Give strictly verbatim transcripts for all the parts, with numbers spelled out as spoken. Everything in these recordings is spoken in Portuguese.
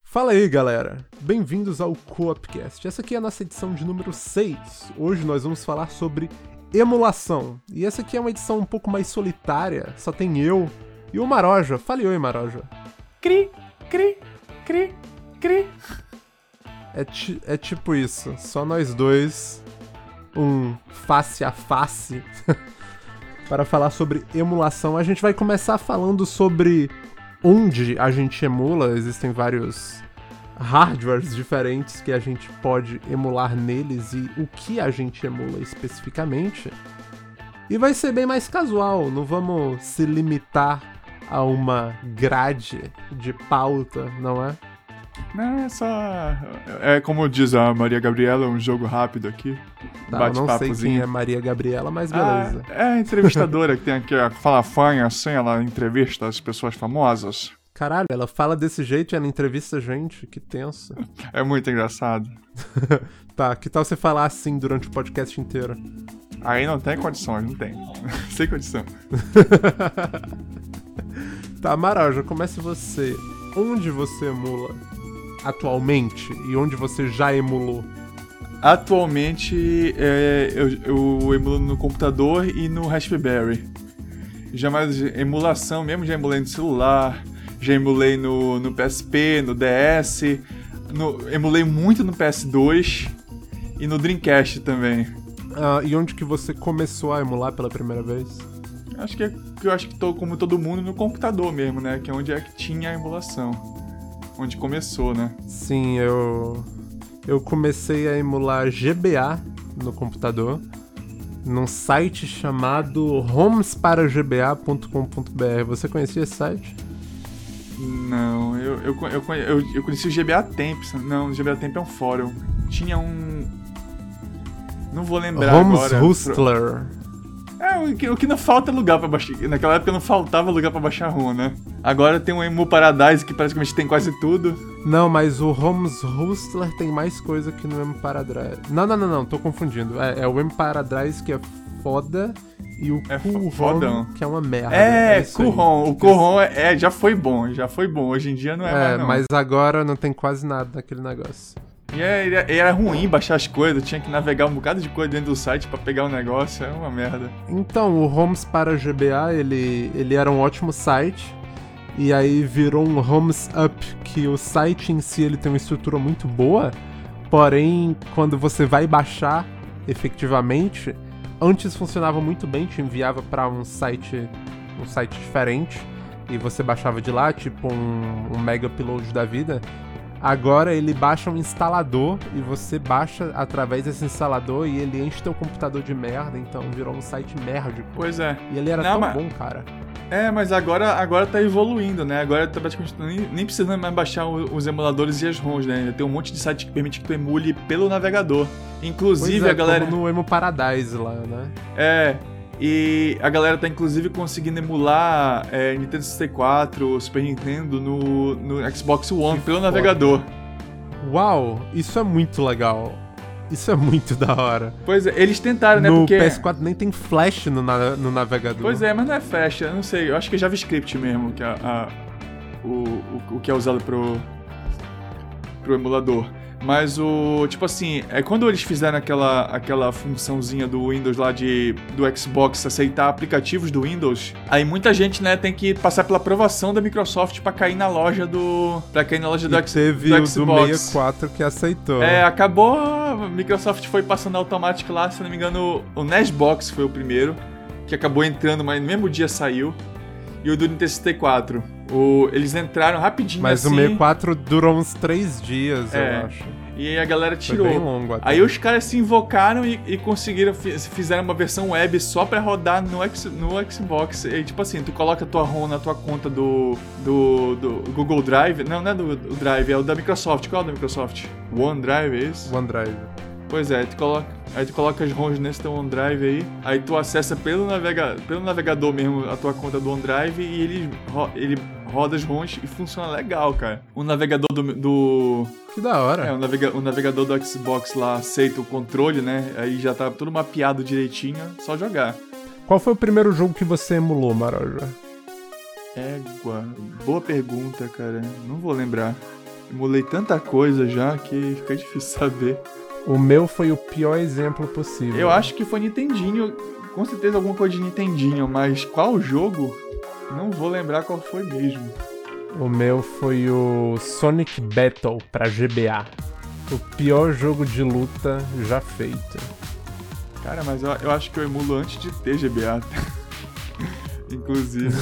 Fala aí, galera! Bem-vindos ao Co-opcast. Essa aqui é a nossa edição de número seis. Hoje nós vamos falar sobre emulação. E essa aqui é uma edição um pouco mais solitária, só tem eu e o Maroja. Fale oi, Maroja. Cri, cri, cri, cri. É, ti- é tipo isso, só nós dois, um face a face, para falar sobre emulação. A gente vai começar falando sobre onde a gente emula. Existem vários hardwares diferentes que a gente pode emular neles e o que a gente emula especificamente. E vai ser bem mais casual, não vamos se limitar a uma grade de pauta, não é? Não, é só... É como diz a Maria Gabriela, um jogo rápido aqui. Tá, eu não sei quem é Maria Gabriela, mas beleza. Ah, é a entrevistadora que tem aqui, a fala fanha assim, ela entrevista as pessoas famosas. Caralho, ela fala desse jeito e ela entrevista a gente, que tenso. É muito engraçado. Tá, que tal você falar assim durante o podcast inteiro? Aí não tem condições, não tem. Sem condição. Tá, Maroja, comece você. Onde você emula atualmente e onde você já emulou? Atualmente, é, eu, eu emulo no computador e no Raspberry. Já mais emulação mesmo, já emulei no celular, já emulei no, no P S P, no D S, no, emulei muito no P S dois e no Dreamcast também. Ah, e onde que você começou a emular pela primeira vez? Acho que é, eu acho que tô, como todo mundo, no computador mesmo, né? Que é onde é que tinha a emulação. Onde começou, né? Sim, eu... Eu comecei a emular G B A no computador, num site chamado homes para g b a ponto com ponto b r. Você conhecia esse site? Não, eu, eu, eu, eu, eu conheci o G B A Temps. Não, o G B A Temps é um fórum. Tinha um... Não vou lembrar Homes agora. Hustler. É, o que, o que não falta é lugar pra baixar. Naquela época não faltava lugar pra baixar ROM, né? Agora tem o Emu Paradise, que praticamente tem quase tudo. Não, mas o Homes Hustler tem mais coisa que no Emu Paradise. Não, não, não, não, tô confundindo. É, é o Emu Paradise que é foda e o É Cool fodão. Home que é uma merda. É, isso aí. Cool Home. O Cool Home é, é, já foi bom, já foi bom. Hoje em dia não é, É, mais não. mas agora não tem quase nada naquele negócio. E era, era ruim baixar as coisas, tinha que navegar um bocado de coisa dentro do site pra pegar o negócio, é uma merda. Então, o Homes para G B A, ele, ele era um ótimo site, e aí virou um Homes Up, que o site em si ele tem uma estrutura muito boa, porém, quando você vai baixar efetivamente, antes funcionava muito bem, te enviava para um site, um site diferente, e você baixava de lá, tipo um, um mega upload da vida. Agora ele baixa um instalador e você baixa através desse instalador e ele enche teu computador de merda, então virou um site merda. Pois é. E ele era Não, tão mas... bom, cara. É, mas agora, agora tá evoluindo, né? Agora tá praticamente nem, nem precisando mais baixar o, os emuladores e as ROMs, né? Tem um monte de site que permite que tu emule pelo navegador. Inclusive, Pois é, a galera... como no Emu Paradise lá, né? É... E a galera tá inclusive conseguindo emular é, Nintendo sessenta e quatro, Super Nintendo no, no Xbox One Que pelo foda. navegador. Uau, isso é muito legal. Isso é muito da hora. Pois é, eles tentaram, né? No Porque... P S quatro nem tem flash no, na- no navegador. Pois é, mas não é flash, eu não sei, eu acho que é JavaScript mesmo, que é a, a- o, o, o que é usado pro, pro emulador. Mas o, tipo assim, é quando eles fizeram aquela, aquela funçãozinha do Windows lá de, do Xbox aceitar aplicativos do Windows, aí muita gente, né, tem que passar pela aprovação da Microsoft pra cair na loja do, pra cair na loja do, E X, teve do o do Xbox. sessenta e quatro que aceitou. É, acabou, a Microsoft foi passando automático lá, se não me engano, o Nesbox foi o primeiro, que acabou entrando, mas no mesmo dia saiu, e o do Nintendo sessenta e quatro. O, eles entraram rapidinho Mas assim. o sessenta e quatro durou uns três dias, É. eu acho. E aí a galera tirou. Foi bem longo até. Aí os caras se invocaram e, e conseguiram, fiz- fizeram uma versão web só pra rodar no, X, no Xbox. E tipo assim, tu coloca a tua ROM na tua conta do, do, do Google Drive. Não, não é do, do Drive, é o da Microsoft. Qual é o da Microsoft? OneDrive, é isso? OneDrive. Pois é, tu coloca, aí tu coloca as ROMs nesse teu OneDrive aí, aí tu acessa pelo, navega, pelo navegador mesmo a tua conta do OneDrive e ele, ro- ele roda as ROMs e funciona legal, cara. O navegador do... do Que da hora. é, o, navega, o navegador do Xbox lá aceita o controle, né? Aí já tá tudo mapeado direitinho, só jogar. Qual foi o primeiro jogo que você emulou, Maroja? Égua, boa pergunta, cara. Não vou lembrar. emulei tanta coisa já que fica difícil saber. O meu foi o pior exemplo possível. Eu acho que foi Nintendinho, com certeza alguma coisa de Nintendinho, mas qual jogo? Não vou lembrar qual foi mesmo. O meu foi o Sonic Battle pra G B A. O pior jogo de luta já feito. Cara, mas eu, eu acho que eu emulo antes de ter G B A. Inclusive.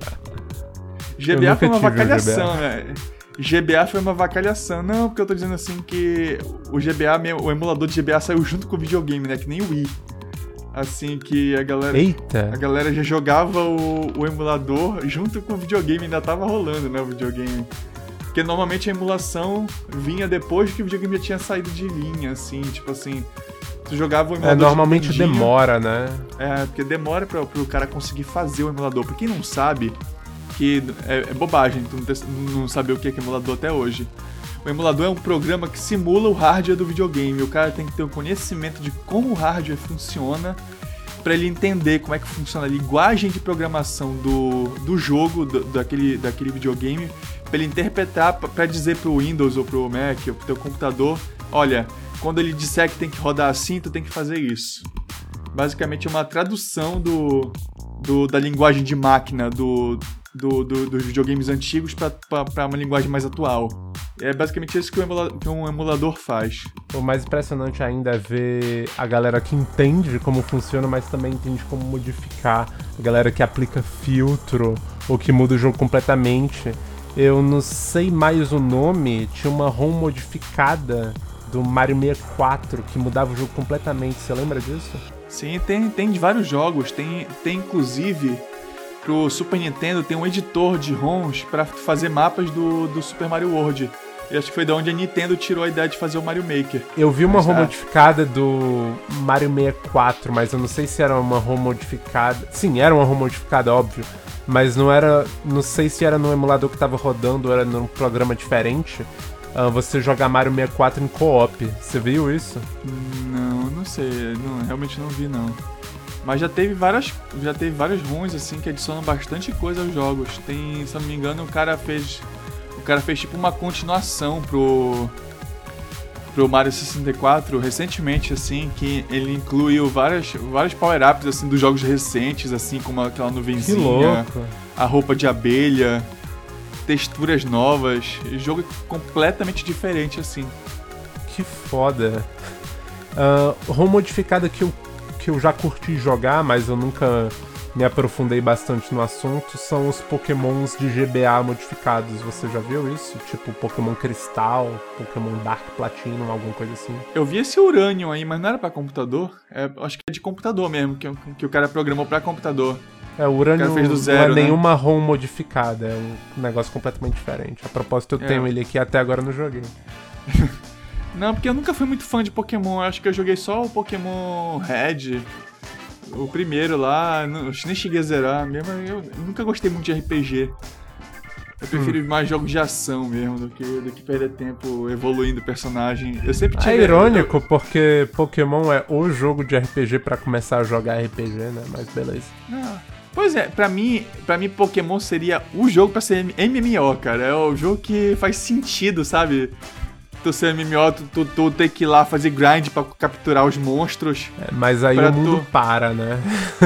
G B A foi uma vacalhação, né? G B A foi uma vacalhação. Não, porque eu tô dizendo assim que o G B A, o emulador de G B A saiu junto com o videogame, né? Que nem o Wii. Assim que a galera. Eita! A galera já jogava o, o emulador junto com o videogame, ainda tava rolando, né? O videogame. Porque normalmente a emulação vinha depois que o videogame já tinha saído de linha, assim, tipo assim. Tu jogava o emulador. É, normalmente de demora, né? É, porque demora pra, pro cara conseguir fazer o emulador. Pra quem não sabe, que é, é bobagem tu não, ter, não saber o que é, que é emulador até hoje. O emulador é um programa que simula o hardware do videogame. O cara tem que ter um conhecimento de como o hardware funciona pra ele entender como é que funciona a linguagem de programação do, do jogo, do, daquele, daquele videogame, pra ele interpretar, pra dizer pro Windows ou pro Mac ou pro teu computador, olha, quando ele disser que tem que rodar assim, tu tem que fazer isso. Basicamente é uma tradução do, do, da linguagem de máquina do, do, do, dos videogames antigos para uma linguagem mais atual. É basicamente isso que, o emula, que um emulador faz. O mais impressionante ainda é ver a galera que entende como funciona, mas também entende como modificar. A galera que aplica filtro ou que muda o jogo completamente. Eu não sei mais o nome, tinha uma ROM modificada do Mario sessenta e quatro que mudava o jogo completamente. Você lembra disso? Sim, tem, tem de vários jogos. Tem, tem inclusive pro Super Nintendo tem um editor de ROMs para fazer mapas do, do Super Mario World. E acho que foi da onde a Nintendo tirou a ideia de fazer o Mario Maker. Eu vi uma mas, ROM ah, modificada do Mario sessenta e quatro, mas eu não sei se era uma ROM modificada. Sim, era uma ROM modificada, óbvio. Mas não era. Não sei se era no emulador que tava rodando ou era num programa diferente. Uh, você jogar Mario sessenta e quatro em co-op. Você viu isso? Não, não sei. Não, realmente não vi, não. Mas já teve várias. Já teve vários ROMs assim que adicionam bastante coisa aos jogos. Tem, se eu não me engano, o cara fez. O cara fez tipo uma continuação pro. Pro Mario sessenta e quatro recentemente, assim, que ele incluiu várias, vários power-ups assim, dos jogos recentes, assim, como aquela nuvenzinha, que louco. A roupa de abelha, texturas novas, jogo completamente diferente, assim. Que foda. Uh, ROM modificada que eu, que eu já curti jogar, mas eu nunca me aprofundei bastante no assunto, são os Pokémons de G B A modificados. Você já viu isso? Tipo Pokémon Cristal, Pokémon Dark Platinum, alguma coisa assim. Eu vi esse Uranium aí, mas não era pra computador? É, acho que é de computador mesmo, que, que o cara programou pra computador. É, o Uranium fez do zero, não é né? nenhuma ROM modificada, é um negócio completamente diferente. A propósito, eu é. tenho ele aqui, até agora não joguei. Não, porque eu nunca fui muito fã de Pokémon, eu acho que eu joguei só o Pokémon Red, o primeiro lá, não, nem cheguei a zerar mesmo, eu nunca gostei muito de R P G. Eu prefiro hum. mais jogos de ação mesmo, do que, do que perder tempo evoluindo o personagem. Eu sempre tive... É irônico, porque Pokémon é o jogo de R P G pra começar a jogar R P G, né? Mas beleza. Ah, pois é, pra mim, pra mim Pokémon seria o jogo pra ser M M O, cara. É o jogo que faz sentido, sabe? Tu ser M M O, tu, tu, tu ter que ir lá fazer grind pra capturar os monstros. É, mas aí o mundo tu... para, né?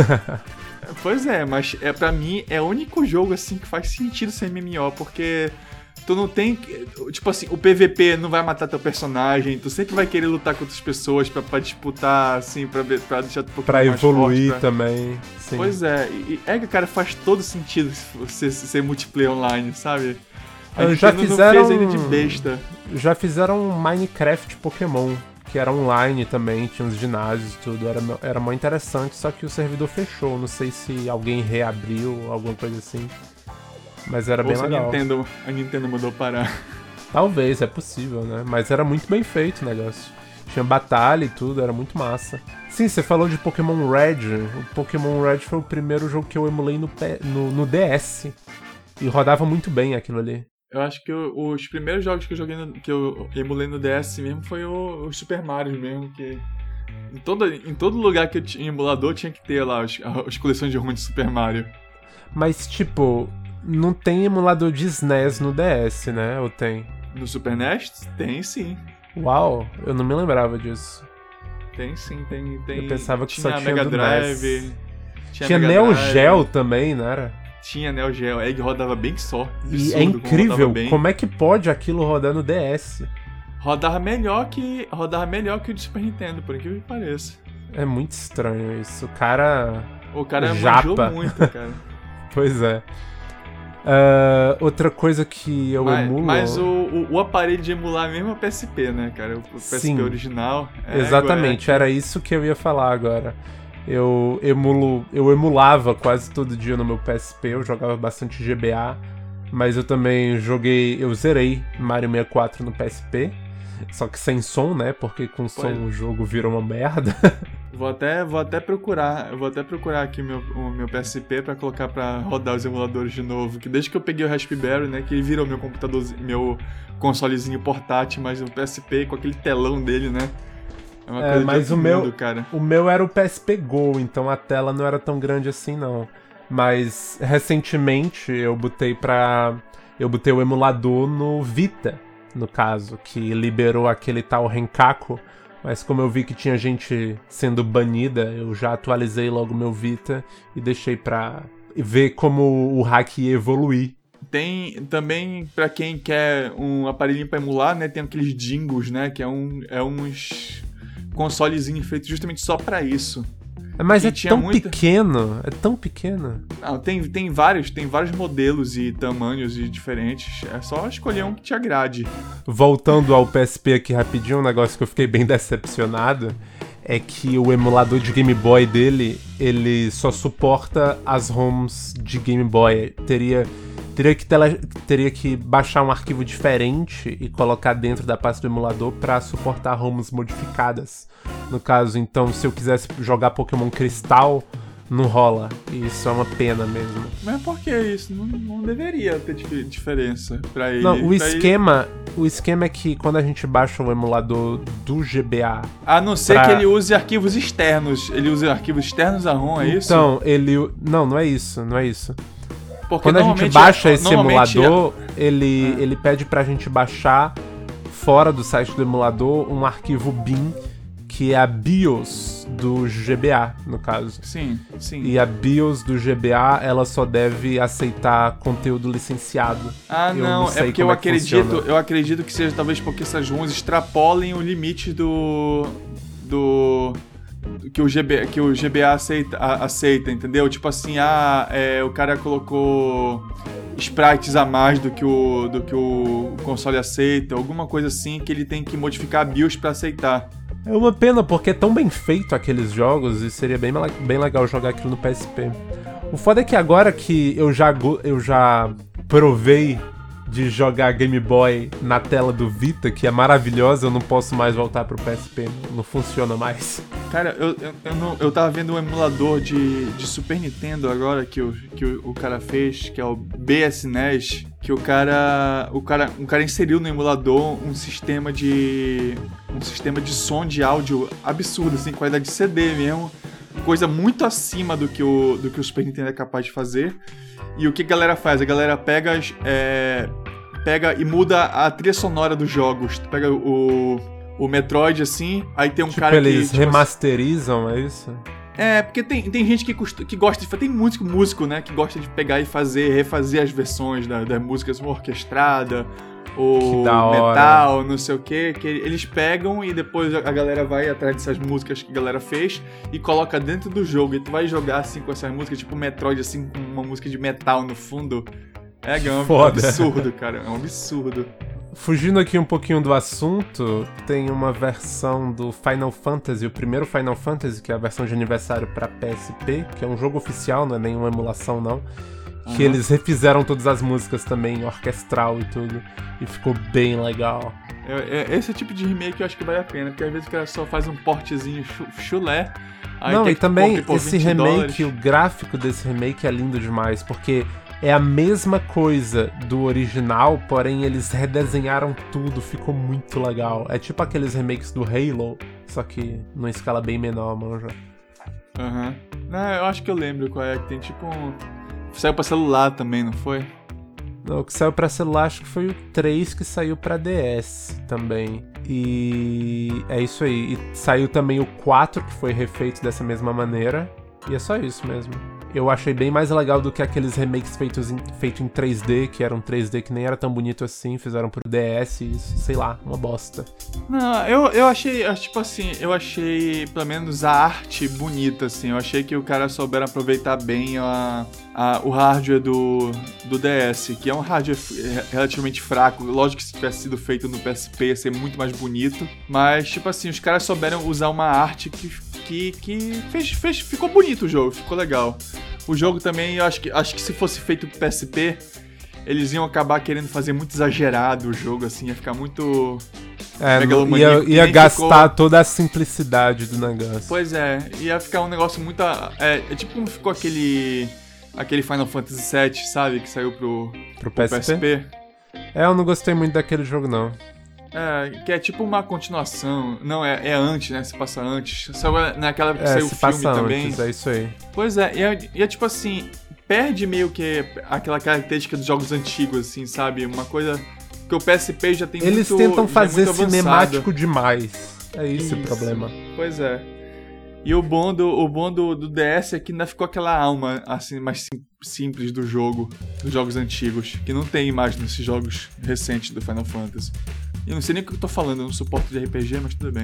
Pois é, mas é, pra mim é o único jogo assim que faz sentido ser M M O, porque tu não tem... Tipo assim, o P V P não vai matar teu personagem, tu sempre vai querer lutar com outras pessoas pra, pra disputar, assim, pra, pra deixar tu um pouquinho pra mais evoluir forte, pra... também. Sim. Pois é, e é que, cara, faz todo sentido ser, ser multiplayer online, sabe? A gente já fizeram, não fez ainda de besta. Já fizeram Minecraft Pokémon, que era online também, tinha uns ginásios e tudo, era, era muito interessante, só que o servidor fechou, não sei se alguém reabriu, alguma coisa assim, mas era Ou bem se legal. A Nintendo, a Nintendo mandou parar. Talvez, é possível, né, mas era muito bem feito o negócio. Tinha batalha e tudo, era muito massa. Sim, você falou de Pokémon Red, o Pokémon Red foi o primeiro jogo que eu emulei no, no, no D S, e rodava muito bem aquilo ali. Eu acho que eu, os primeiros jogos que eu joguei no, que eu emulei no D S mesmo foi o, o Super Mario mesmo, que em todo, em todo lugar que eu tinha emulador tinha que ter lá as, as coleções de ROM de Super Mario. Mas tipo, não tem emulador de S N E S no D S, né? Ou tem? No Super N E S? Tem sim. Uau, eu não me lembrava disso. Tem sim, tem... tem... Eu pensava que tinha só tinha Mega do Drive. N E S. Tinha, tinha Mega Neo Drive, Geo também, não era? Tinha Neo Geo. A Egg rodava bem só. E Absurdo, é como incrível rodava bem. como é que pode aquilo rodar no D S. Rodava melhor que, rodava melhor que o de Super Nintendo, por incrível que pareça. É muito estranho isso. O cara... O cara Japa. manjou muito, cara. Pois é. Uh, outra coisa que eu mas, emulo... Mas o, o, o aparelho de emular mesmo é o P S P, né, cara? O P S P Sim. original. É, Exatamente, é... era isso que eu ia falar agora. Eu emulo, eu emulava quase todo dia no meu P S P, eu jogava bastante G B A, mas eu também joguei, eu zerei Mario sessenta e quatro no P S P, só que sem som, né? Porque com som Pode. o jogo vira uma merda. Vou até, vou até procurar, eu vou até procurar aqui o meu, o meu P S P pra colocar pra rodar os emuladores de novo. Que desde que eu peguei o Raspberry, né, que ele virou meu computador, meu consolezinho portátil, mas o P S P com aquele telão dele, né? É uma É, coisa mas de o outro meu, mundo, cara. o meu era o P S P Go, então a tela não era tão grande assim, não. Mas recentemente eu botei pra. Eu botei o emulador no Vita, no caso, que liberou aquele tal Renkaku. Mas como eu vi que tinha gente sendo banida, eu já atualizei logo meu Vita e deixei pra ver como o hack ia evoluir. Tem também, pra quem quer um aparelhinho pra emular, né, tem aqueles Jingles, né, que é, um, é uns consolezinhos feitos justamente só pra isso. Mas E é tinha tão muita- pequeno, é tão pequeno. Não, tem, tem vários, tem vários modelos e tamanhos e diferentes. É só escolher um que te agrade. Voltando ao P S P aqui rapidinho, um negócio que eu fiquei bem decepcionado é que o emulador de Game Boy dele, ele só suporta as ROMs de Game Boy. Teria, teria, que, tele, teria que baixar um arquivo diferente e colocar dentro da pasta do emulador para suportar ROMs modificadas. No caso, então, se eu quisesse jogar Pokémon Cristal, não rola. E isso é uma pena mesmo. Mas por que isso? Não, não deveria ter dif- diferença pra ele. Não, o Pra esquema, o esquema é que quando a gente baixa o emulador do G B A... ele- A não ser pra- que ele use arquivos externos. Ele usa arquivos externos a ROM, é isso? Então, ele... Não, não é isso, não é isso. Porque Quando a gente normalmente- baixa esse normalmente- emulador, ele, Ah. ele pede pra gente baixar, fora do site do emulador, um arquivo B I M, que é a BIOS do G B A, no caso. Sim, sim. E a BIOS do G B A, ela só deve aceitar conteúdo licenciado. Ah, Eu não, não sei é porque eu como é que acredito, funciona. eu acredito que seja talvez porque essas ROMs extrapolem o limite do do que o G B, que o G B A aceita, a- aceita, entendeu? Tipo assim, ah, é, o cara colocou sprites a mais do que o do que o console aceita, alguma coisa assim que ele tem que modificar a BIOS pra aceitar. É uma pena, porque é tão bem feito aqueles jogos e seria bem, bem legal jogar aquilo no P S P. O foda é que agora que eu já, go- eu já provei de jogar Game Boy na tela do Vita, que é maravilhosa, eu não posso mais voltar pro P S P, não funciona mais. Cara, eu, eu, eu, não- eu tava vendo um emulador de, de Super Nintendo agora que, o, que o, o cara fez, que é o B S N E S, que o cara, o cara, um cara inseriu no emulador um sistema de um sistema de som de áudio absurdo, assim, qualidade de C D mesmo, coisa muito acima do que o, do que o Super Nintendo é capaz de fazer. E o que a galera faz? A galera pega, as- é, pega e muda a trilha sonora dos jogos. Tu pega o, o Metroid, assim, aí tem um Tipo, cara eles que... tipo, remasterizam, é isso? é, porque tem, tem gente que, costu- que gosta de... Tem músico, músico, né? Que gosta de pegar e fazer, refazer as versões da- das músicas uma orquestrada, ou Que da hora. metal, não sei o quê. Que eles pegam e depois a a galera vai atrás dessas músicas que a galera fez e coloca dentro do jogo. E tu vai jogar, assim, com essas músicas, tipo Metroid, assim, com uma música de metal no fundo. É, é um Foda. absurdo, cara. É um absurdo. Fugindo aqui um pouquinho do assunto, tem uma versão do Final Fantasy, o primeiro Final Fantasy, que é a versão de aniversário pra P S P, que é um jogo oficial, não é nenhuma emulação não, que Uhum. eles refizeram todas as músicas também, orquestral e tudo, e ficou bem legal. É, é- esse tipo de remake eu acho que vale a pena, porque às vezes o cara só faz um portezinho chu- chulé. aí Não, quer e que tu também compre por esse vinte remake, dólares. o gráfico desse remake é lindo demais, porque é a mesma coisa do original, porém eles redesenharam tudo, ficou muito legal. É tipo aqueles remakes do Halo, só que numa escala bem menor, manja. Aham. Não, eu acho que eu lembro qual é, que tem tipo um... Saiu pra celular também, não foi? O que saiu pra celular acho que foi o três que saiu pra D S também. E é isso aí. E saiu também o quatro, que foi refeito dessa mesma maneira. E é só isso mesmo. Eu achei bem mais legal do que aqueles remakes feitos em, feito em três D, que eram três D que nem era tão bonito assim, fizeram pro D S e sei lá, uma bosta. Não, eu, eu achei, tipo assim, eu achei pelo menos a arte bonita, assim. Eu achei que o cara souberam aproveitar bem a, a, o hardware do, do D S, que é um hardware relativamente fraco. Lógico que se tivesse sido feito no P S P ia ser muito mais bonito, mas, tipo assim, os caras souberam usar uma arte que, que, que fez, fez, ficou bonito o jogo, ficou legal. O jogo também, eu acho que, acho que se fosse feito pro P S P, eles iam acabar querendo fazer muito exagerado o jogo, assim, ia ficar muito... É, ia, ia gastar ficou... toda a simplicidade do negócio. Pois é, ia ficar um negócio muito... É, é tipo como ficou aquele... Aquele Final Fantasy sete, sabe? Que saiu pro, pro, pro P S P. P S P. É, eu não gostei muito daquele jogo, não. É, que é tipo uma continuação. Não, é, é antes, né? Se passa antes. Saiu naquela que é, saiu o filme passa também. Antes, é isso aí. Pois é, e é, e é tipo assim, perde meio que aquela característica dos jogos antigos, assim, sabe? Uma coisa que o P S P já tem Eles muito... Eles tentam fazer é cinemático demais. É esse isso. o problema. Pois é. E o bom do, o bom do, do D S é que ainda ficou aquela alma, assim, mais sim, simples do jogo, dos jogos antigos, que não tem mais nesses jogos recentes do Final Fantasy. Eu não sei nem o que eu tô falando, eu não suporto de R P G, mas tudo bem.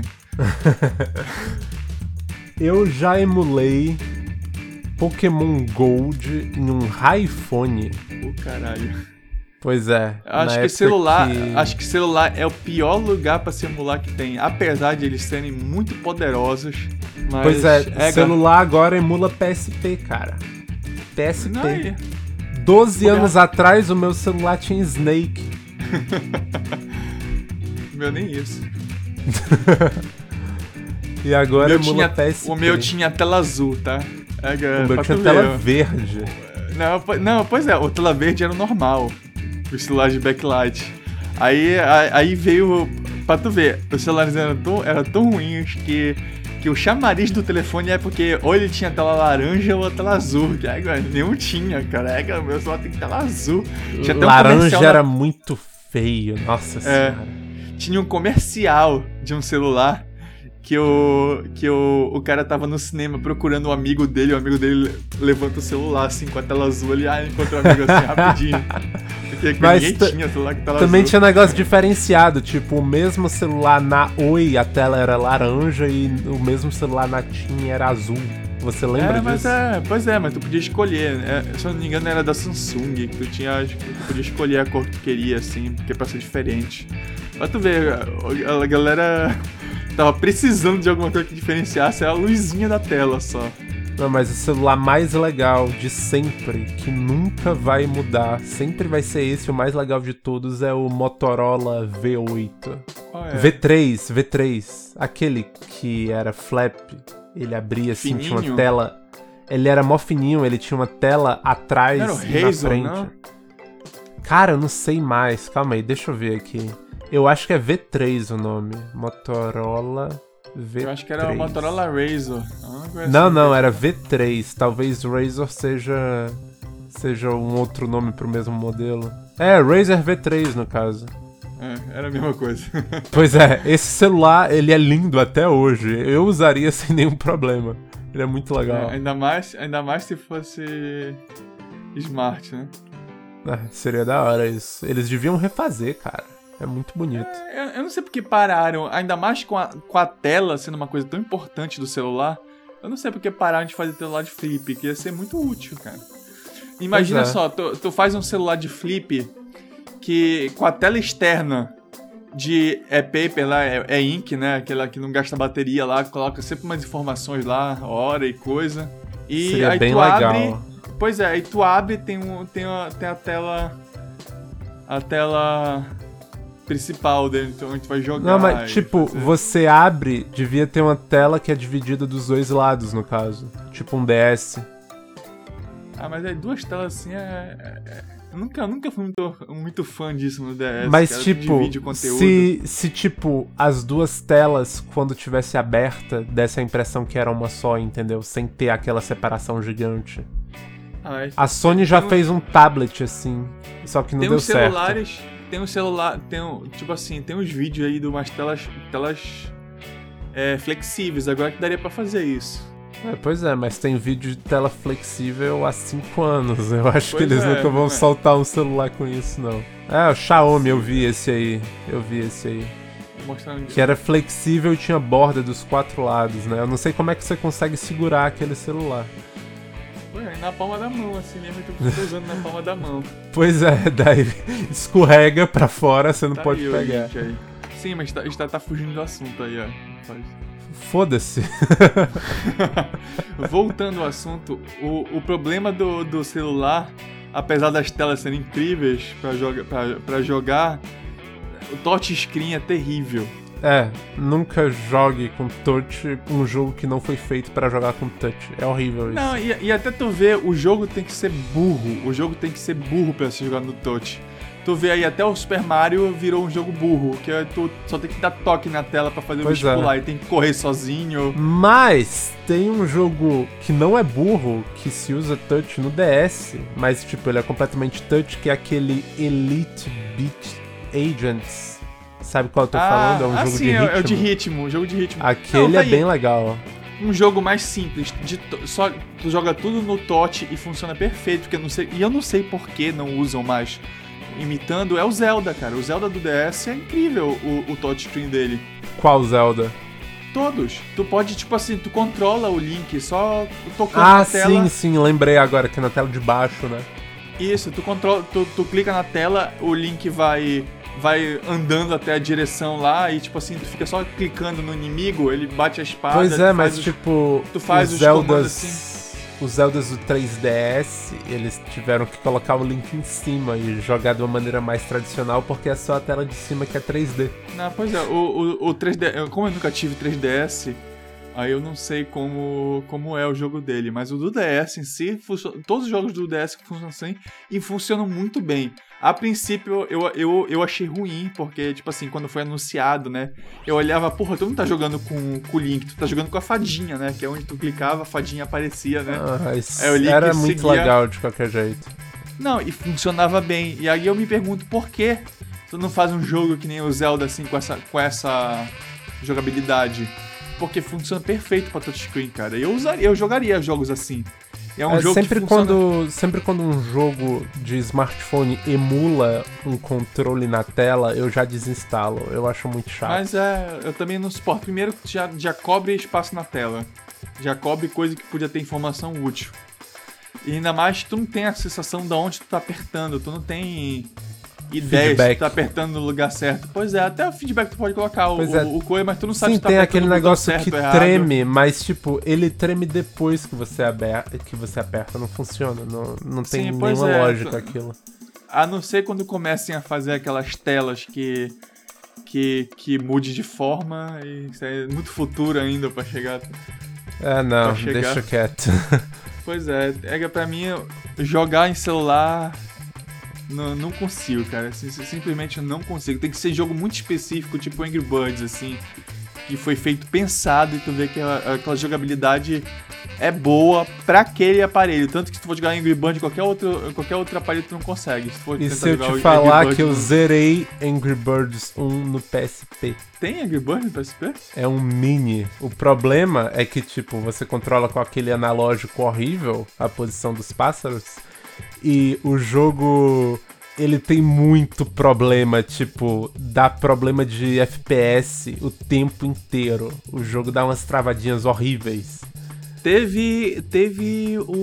Eu já emulei Pokémon Gold em um iPhone. Ô, caralho. Pois é. Acho que celular, que... acho que celular é o pior lugar pra se emular que tem, apesar de eles serem muito poderosos. Mas pois é, é celular agora emula P S P, cara. P S P. Não, é. doze Pô, anos é. atrás o meu celular tinha Snake. Meu nem isso. E agora emula tinha, P S P. O meu tinha tela azul, tá? É, o meu tinha tela verde. Não, não, pois é, o tela verde era o normal. O celular de backlight. Aí, aí veio, pra tu ver, os celulares eram tão, eram tão ruins que, que o chamariz do telefone é porque ou ele tinha tela laranja ou a tela azul. Que agora nenhum tinha, cara. É, meu celular tem tela azul. Tinha até um laranja era na... muito feio, nossa é, senhora. Tinha um comercial de um celular que, o, que o, o cara tava no cinema procurando um amigo dele, o amigo dele levanta o celular assim com a tela azul, ele ah, encontra o amigo assim rapidinho. Porque mas ninguém t- tinha celular com tela também azul. Tinha negócio diferenciado, tipo, o mesmo celular na Oi a tela era laranja e o mesmo celular na TIM era azul. Você lembra é, mas disso? É, pois é, mas tu podia escolher. É, se eu não me engano era da Samsung, que tu, tinha, tu podia escolher a cor que tu queria, assim, porque é pra ser diferente. Pra tu ver, a, a galera tava precisando de alguma coisa que diferenciasse a luzinha da tela só. Não, mas o celular mais legal de sempre, que nunca vai mudar, sempre vai ser esse, o mais legal de todos, é o Motorola V oito. Oh, é. V três, V três, aquele que era flap, ele abria assim, fininho. Tinha uma tela, ele era mó fininho, ele tinha uma tela atrás era o e na Razor, frente. Não? Cara, eu não sei mais, calma aí, deixa eu ver aqui. Eu acho que é V três o nome, Motorola... V três. Eu acho que era o Motorola Razor. Não, não, era V três. Talvez Razor seja seja um outro nome pro mesmo modelo. É, Razer V três no caso. É, era a mesma coisa. Pois é, esse celular, ele é lindo até hoje. Eu usaria sem nenhum problema. Ele é muito legal. É, ainda mais, ainda mais se fosse smart, né? Ah, seria da hora isso. Eles deviam refazer, cara. É muito bonito. É, eu não sei porque pararam, ainda mais com a, com a tela sendo uma coisa tão importante do celular. Eu não sei porque pararam de fazer celular de flip, que ia ser muito útil, cara. Imagina é. só, tu, tu faz um celular de flip que com a tela externa de é paper lá, é, é ink, né? Aquela que não gasta bateria lá, coloca sempre umas informações lá, hora e coisa. E seria aí bem tu legal. abre. Pois é, aí tu abre tem um, tem a, tem a tela. A tela principal dele, então a gente vai jogar. Não, mas tipo, fazer... você abre, devia ter uma tela que é dividida dos dois lados, no caso. Tipo um D S. Ah, mas aí duas telas assim é... é, é... Eu nunca, nunca fui muito, muito fã disso no D S. Mas cara, tipo, divide o conteúdo. Se, se tipo, as duas telas, quando tivesse aberta, desse a impressão que era uma só, entendeu? Sem ter aquela separação gigante. Ah, é. A Sony já um... fez um tablet assim, só que não tem deu uns certo. Celulares, tem um celular, tem um, tipo assim, tem uns vídeos aí de umas telas, telas é, flexíveis, agora que daria pra fazer isso. É, pois é, mas tem vídeo de tela flexível há cinco anos. Eu acho pois que eles é, nunca vão é. soltar um celular com isso, não. É, o Xiaomi, eu vi esse aí. Eu vi esse aí. Mostrando... Que era flexível e tinha borda dos quatro lados, né? Eu não sei como é que você consegue segurar aquele celular. Ué, na palma da mão, assim mesmo, que eu tô usando na palma da mão. Pois é, daí escorrega pra fora, você não Tá pode aí, pegar. Gente, aí. Sim, mas tá, a gente tá, tá fugindo do assunto aí, ó. Foda-se. Voltando ao assunto, o, o problema do, do celular, apesar das telas serem incríveis pra, joga, pra, pra jogar, o touchscreen é terrível. É, nunca jogue com touch um jogo que não foi feito pra jogar com touch. É horrível isso. Não, e, e até tu vê, o jogo tem que ser burro. O jogo tem que ser burro pra se jogar no touch. Tu vê aí, até o Super Mario virou um jogo burro, que é, tu só tem que dar toque na tela pra fazer pois o bicho é. pular e tem que correr sozinho. Mas tem um jogo que não é burro, que se usa touch no D S, mas tipo, ele é completamente touch, que é aquele Elite Beat Agents. Sabe qual eu tô ah, falando? É um ah, jogo sim, de ritmo. É o de ritmo, um jogo de ritmo. Aquele não, tá é aí. bem legal. Um jogo mais simples, de to- só tu joga tudo no touch e funciona perfeito, porque eu não sei, e eu não sei por que não usam mais imitando, é o Zelda, cara. O Zelda do D S é incrível, o, o touchscreen dele. Qual Zelda? Todos. Tu pode, tipo assim, tu controla o Link só tocando Ah, na tela. sim, sim, lembrei agora, que é na tela de baixo, né? Isso, tu controla, tu, tu clica na tela, o Link vai vai andando até a direção lá e tipo assim, tu fica só clicando no inimigo, ele bate a espada. Pois é, tu mas faz os- tipo, tu faz os os Zeldas, comandos assim. os Zeldas do três D S, eles tiveram que colocar o Link em cima e jogar de uma maneira mais tradicional, porque é só a tela de cima que é três D. Não, pois é, o, o, o três D, eu- como eu nunca tive três D S, aí eu não sei como, como é o jogo dele, mas o do D S em si, funcio- todos os jogos do D S funcionam assim e funcionam muito bem. A princípio eu, eu, eu achei ruim, porque, tipo assim, quando foi anunciado, né, eu olhava, porra, tu não tá jogando com, com o Link, tu tá jogando com a fadinha, né, que é onde tu clicava, a fadinha aparecia, né. Ah, isso É, o Link era muito seguia- legal de qualquer jeito. Não, e funcionava bem. E aí eu me pergunto por que tu não faz um jogo que nem o Zelda, assim, com essa, com essa jogabilidade? Porque funciona perfeito pra touchscreen, cara. Eu usaria, eu jogaria jogos assim. É um É, jogo sempre, que funciona... quando, sempre quando um jogo de smartphone emula um controle na tela, eu já desinstalo. Eu acho muito chato. Mas é, eu também não suporto. Primeiro, já, já cobre espaço na tela. Já cobre coisa que podia ter informação útil. E ainda mais, tu não tem a sensação de onde tu tá apertando. Tu não tem ideia se tu tá apertando no lugar certo. Pois é, até o feedback tu pode colocar o, Pois é. o, o coisa, mas tu não sabe Sim, se tá tem apertando aquele no botão negócio certo que ou errado. treme, mas tipo, ele treme depois que você, aber... que você aperta, não funciona, não, não tem Sim, pois nenhuma é, lógica tu- aquilo. A não ser quando comecem a fazer aquelas telas que, que, que mude de forma, e isso é muito futuro ainda pra chegar. É, não, Pra chegar. deixa quieto. Pois é, é que pra mim, jogar em celular, não, não consigo, cara. Sim- Simplesmente eu não consigo. Tem que ser jogo muito específico, tipo Angry Birds, assim, que foi feito pensado e tu vê que a- aquela jogabilidade é boa pra aquele aparelho. Tanto que se tu for jogar Angry Birds em qualquer outro, qualquer outro aparelho, tu não consegue. Se for E tentar se eu jogar te o falar Angry que eu Birds no- zerei Angry Birds um no P S P? Tem Angry Birds no P S P? É um mini. O problema é que, tipo, você controla com aquele analógico horrível a posição dos pássaros. E o jogo, ele tem muito problema, tipo, dá problema de F P S o tempo inteiro. O jogo dá umas travadinhas horríveis. Teve. Teve o.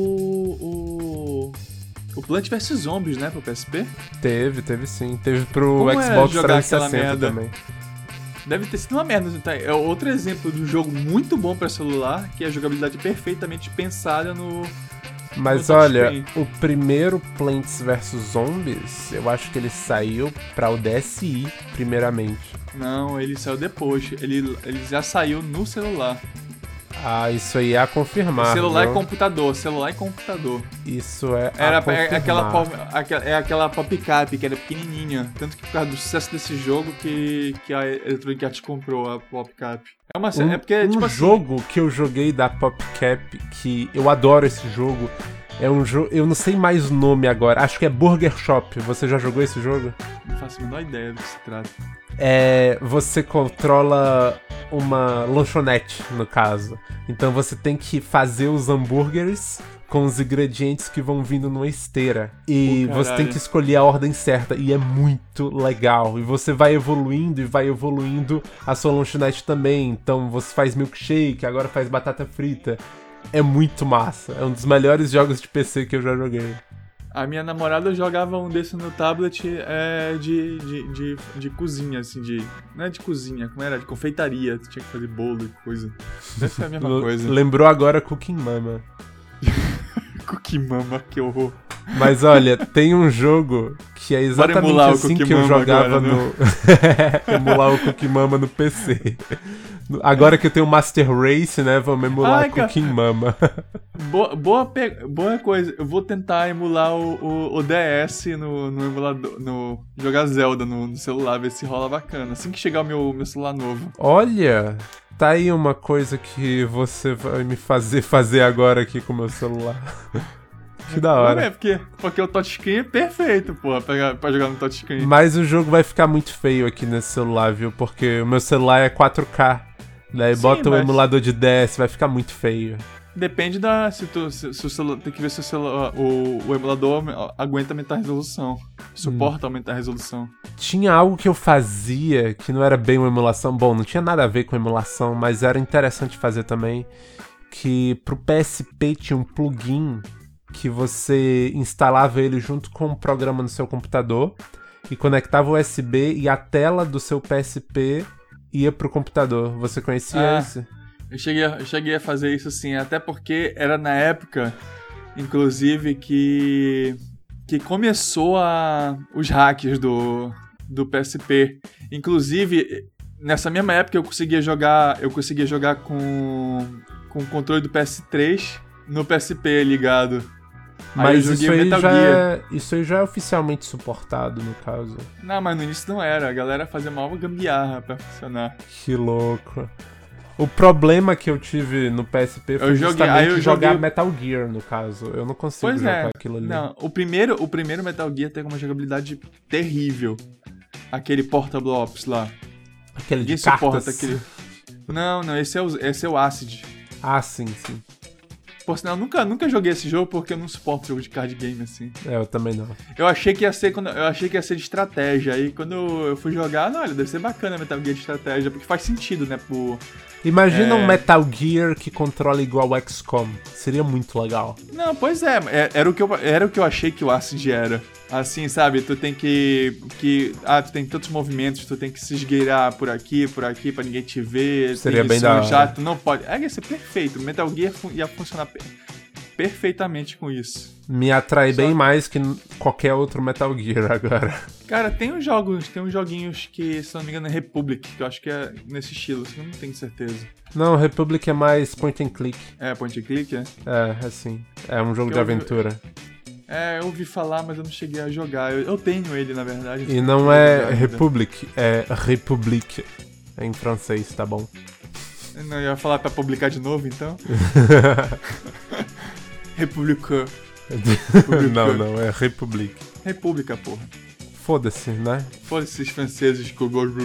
O. O Plant versus. Zombies, né, pro P S P? Teve, teve sim. Teve pro Como é Xbox jogar trezentos e aquela sessenta merda? também. Deve ter sido uma merda. Tá? É outro exemplo de um jogo muito bom pra celular, que é a jogabilidade perfeitamente pensada no. Mas no olha, touchscreen. o primeiro Plants versus. Zombies, eu acho que ele saiu pra o D S I, primeiramente. Não, ele saiu depois. Ele, ele já saiu no celular. Ah, isso aí é a confirmar. celular viu? e computador. Celular e computador. Isso é Era a é confirmar. aquela, pop- aquela, é aquela Popcap que era pequenininha. Tanto que por causa do sucesso desse jogo que, que a Electronic Arts comprou a Popcap. É uma Um, é porque, um tipo assim, jogo que eu joguei da PopCap, que eu adoro esse jogo, É um jogo... Eu não sei mais o nome agora. Acho que é Burger Shop. Você já jogou esse jogo? Não faço a menor ideia do que se trata. É... Você controla uma lanchonete, no caso. Então você tem que fazer os hambúrgueres com os ingredientes que vão vindo numa esteira. E Pô, você tem que escolher a ordem certa. E é muito legal. E você vai evoluindo e vai evoluindo a sua lanchonete também. Então você faz milkshake, agora faz batata frita. É muito massa. É um dos melhores jogos de P C que eu já joguei. A minha namorada jogava um desse no tablet é, de, de, de, de cozinha, assim, de... Não é de cozinha, como era? De confeitaria. Tu tinha que fazer bolo e coisa. Deve ser a mesma coisa. Lembrou agora Cooking Mama. Cookie Mama, que horror. Mas olha, tem um jogo que é exatamente assim que eu jogava agora, no... emular o Cookie Mama no P C. Agora que eu tenho o Master Race, né, vamos emular Ai, Cookie Mama. Boa, boa, pe... boa coisa, eu vou tentar emular o, o, o D S no, no emulador, no... jogar Zelda no, no celular, ver se rola bacana, assim que chegar o meu, meu celular novo. Olha... Tá aí uma coisa que você vai me fazer fazer agora aqui com o meu celular. Que da hora. É, porque, porque o touchscreen é perfeito, pô, pra, pra jogar no touchscreen. Mas o jogo vai ficar muito feio aqui nesse celular, viu? Porque o meu celular é quatro K. Daí Sim, bota mas... o emulador de D S, vai ficar muito feio. Depende da... Se, tu, se, se o celular, tem que ver se o, celular, o, o emulador aguenta aumentar a resolução. Suporta hum. aumentar a resolução. Tinha algo que eu fazia que não era bem uma emulação. Bom, não tinha nada a ver com emulação, mas era interessante fazer também. Que pro P S P tinha um plugin que você instalava ele junto com um programa no seu computador e conectava o U S B e a tela do seu P S P ia pro computador. Você conhecia ah. esse? Eu cheguei, a, eu cheguei a fazer isso sim, até porque era na época, inclusive, que, que começou a, os hacks do, do P S P. Inclusive, nessa mesma época eu conseguia jogar, eu conseguia jogar com, com o controle do P S três no P S P ligado. Mas aí isso, aí já é, isso aí já é oficialmente suportado, no caso. Não, mas no início não era. A galera fazia uma gambiarra pra funcionar. Que louco. O problema que eu tive no P S P foi eu joguei, justamente aí eu jogar joguei... Metal Gear, no caso. Eu não consigo pois jogar é. aquilo ali. Não, o primeiro, o primeiro Metal Gear tem uma jogabilidade terrível. Aquele Portable Ops lá. Aquele Ninguém de cartas. Suporta aquele... Não, não, esse é o, esse é o Acid. Ah, sim, sim. Por sinal, nunca, nunca joguei esse jogo porque eu não suporto jogo de card game assim. É, eu também não. Eu achei que ia ser, quando, eu achei que ia ser de estratégia. Aí quando eu fui jogar, não, olha, deve ser bacana Metal Gear de estratégia, porque faz sentido, né, pro... Imagina é... um Metal Gear que controla igual o X COM. Seria muito legal. Não, pois é, era o que eu, era o que eu achei que o Acid era. Assim, sabe, tu tem que, que... Ah, tu tem tantos movimentos, tu tem que se esgueirar por aqui, por aqui, pra ninguém te ver. Seria bem da hora. Já, tu não pode... É, ia ser perfeito. Metal Gear ia funcionar perfeitamente com isso. Me atrai Só... bem mais que qualquer outro Metal Gear agora. Cara, tem uns jogos, tem uns joguinhos que, se não me engano, é Republic, que eu acho que é nesse estilo, eu não tenho certeza. Não, Republic é mais point and click. É, point and click, é? É, assim, é um jogo eu de aventura. Vi... É, eu ouvi falar, mas eu não cheguei a jogar. Eu, eu tenho ele, na verdade. E não é Republic, é Republique. É em francês, tá bom? Eu não ia falar pra publicar de novo, então? República. Não, não, é Republique. República, porra. Foda-se, né? Foda-se esses franceses que eu gosto.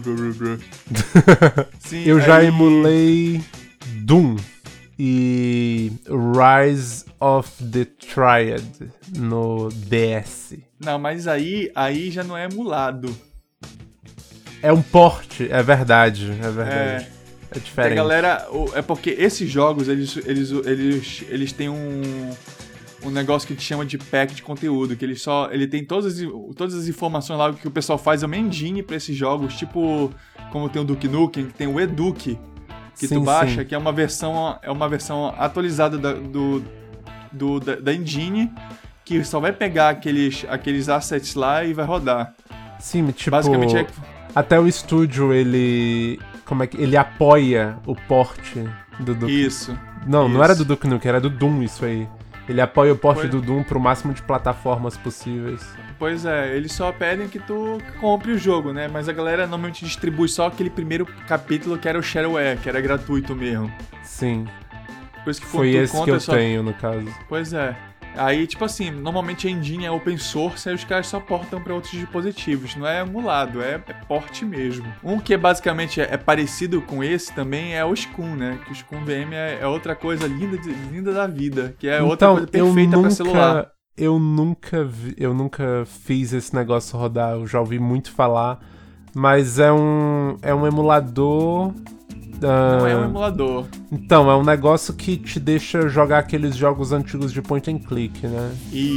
Sim, eu já aí... emulei Doom e Rise of the Triad no D S. Não, mas aí, aí já não é emulado. É um porte, é verdade, é verdade. É. É diferente. A galera, é porque esses jogos, eles, eles, eles, eles têm um, um negócio que te chama de pack de conteúdo, que ele só, ele tem todas as, todas as informações lá que o pessoal faz, é uma engine pra esses jogos, tipo, como tem o Duke Nukem, que tem o Eduke, que sim, tu baixa, sim. que é uma versão, é uma versão atualizada da, do, do, da, da engine, que só vai pegar aqueles, aqueles assets lá e vai rodar. Sim, tipo, basicamente é... até o estúdio, ele... Como é que... Ele apoia o porte do Duke... Isso. Não, isso. não era do Duke Nukem, era do Doom isso aí. Ele apoia o porte Foi... do Doom pro máximo de plataformas possíveis. Pois é, eles só pedem que tu compre o jogo, né? Mas a galera normalmente distribui só aquele primeiro capítulo que era o shareware, que era gratuito mesmo. Sim. Por isso que Foi esse que eu só... tenho, no caso. Pois é. Aí, tipo assim, normalmente a engine é open source, aí os caras só portam pra outros dispositivos. Não é emulado, é, é porte mesmo. Um que é basicamente é, é parecido com esse também é o Scum, né? Que o Scum V M é, é outra coisa linda, de, linda da vida. Que é então, outra coisa perfeita nunca, pra celular. Eu nunca, vi, eu nunca fiz esse negócio rodar, eu já ouvi muito falar. Mas é um, é um emulador... Uh... Não é um emulador. Então, é um negócio que te deixa jogar aqueles jogos antigos de point and click, né?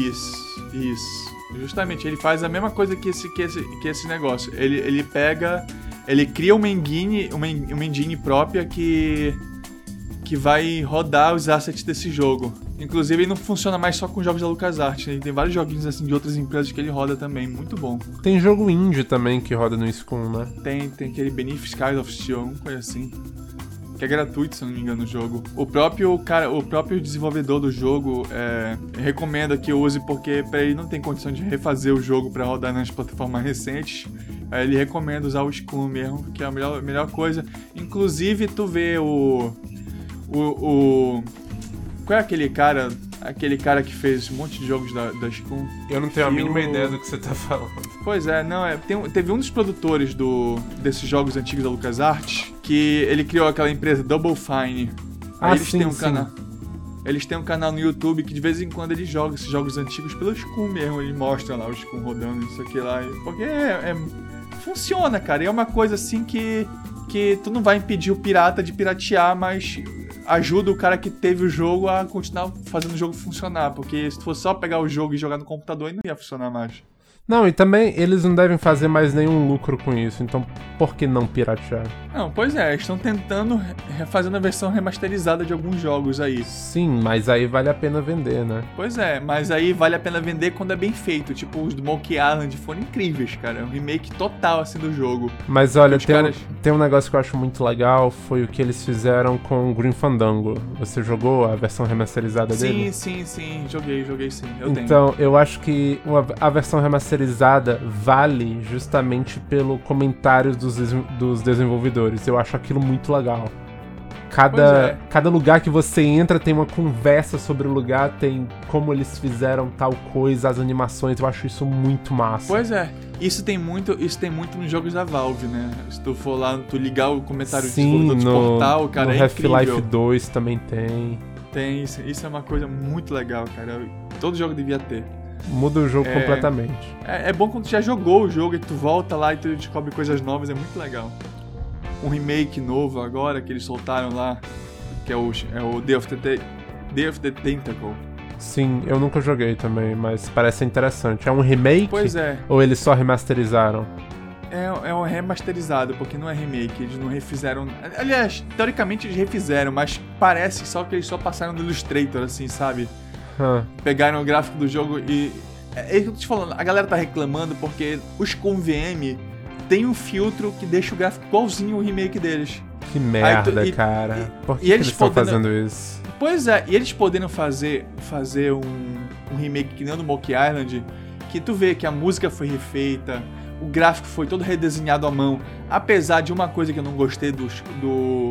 Isso, isso. Justamente, ele faz a mesma coisa que esse, que esse, que esse negócio. Ele, ele pega... Ele cria uma engine, uma, uma engine própria que... que vai rodar os assets desse jogo. Inclusive, ele não funciona mais só com jogos da LucasArts, né? Tem vários joguinhos assim de outras empresas que ele roda também, muito bom. Tem jogo indie também que roda no Scum, né? Tem, tem aquele Beneath Skies of Steel, uma coisa assim. Que é gratuito, se eu não me engano, o jogo. O próprio, cara, o próprio desenvolvedor do jogo é, recomenda que eu use, porque pra ele não tem condição de refazer o jogo pra rodar nas plataformas recentes. Aí ele recomenda usar o Scum mesmo, que é a melhor, melhor coisa. Inclusive, tu vê o... O, o... Qual é aquele cara? Aquele cara que fez um monte de jogos da, da Scum? Eu não tenho a mínima o... ideia do que você tá falando. Pois é, não, é, tem, teve um dos produtores do, desses jogos antigos da LucasArts que ele criou aquela empresa Double Fine. Ah, Aí eles sim, têm um sim. canal. Eles têm um canal no YouTube que de vez em quando eles jogam esses jogos antigos pelo Scum mesmo. Ele mostra lá o Scum rodando, isso aqui lá. Porque é, é, funciona, cara. E é uma coisa assim que, que tu não vai impedir o pirata de piratear, mas ajuda o cara que teve o jogo a continuar fazendo o jogo funcionar. Porque se tu fosse só pegar o jogo e jogar no computador, ele não ia funcionar mais. Não, e também eles não devem fazer mais nenhum lucro com isso, então por que não piratear? Não, pois é, estão tentando fazer a versão remasterizada de alguns jogos aí. Sim, mas aí vale a pena vender, né? Pois é, mas aí vale a pena vender quando é bem feito. Tipo, os do Monkey Island foram incríveis, cara. É um remake total, assim, do jogo. Mas olha, tem, caras... um, tem um negócio que eu acho muito legal, foi o que eles fizeram com o Grim Fandango. Você jogou a versão remasterizada sim, dele? Sim, sim, sim. Joguei, joguei sim. Eu então, tenho. eu acho que a versão remasterizada vale justamente pelo comentário dos, dos desenvolvedores. Eu acho aquilo muito legal. Cada, é. cada lugar que você entra tem uma conversa sobre o lugar, tem como eles fizeram tal coisa, as animações, eu acho isso muito massa. Pois é, isso tem muito, isso tem muito nos jogos da Valve, né? Se tu for lá, tu ligar o comentário Sim, do no, portal, cara, no é Half-Life incrível. dois também tem. Tem, isso, isso é uma coisa muito legal, cara. Todo jogo devia ter. Muda o jogo é, completamente. É, é bom quando tu já jogou o jogo e tu volta lá e tu descobre coisas novas, é muito legal. Um remake novo agora que eles soltaram lá, que é o, é o Day of the, Day of the Tentacle. Sim, eu nunca joguei também, mas parece interessante. É um remake? Pois é. Ou eles só remasterizaram? É, é um remasterizado, porque não é remake, eles não refizeram... Aliás, teoricamente eles refizeram, mas parece só que eles só passaram no Illustrator, assim, sabe? Huh. Pegaram o gráfico do jogo e... É isso que eu tô te falando, a galera tá reclamando porque os Scum V M tem um filtro que deixa o gráfico igualzinho o remake deles. Que merda, tu, e, cara. E, Por que, e que eles eles estão podendo, fazendo isso? Pois é, e eles podendo fazer, fazer um, um remake que nem o do Monkey Island, que tu vê que a música foi refeita, o gráfico foi todo redesenhado à mão, apesar de uma coisa que eu não gostei do, do,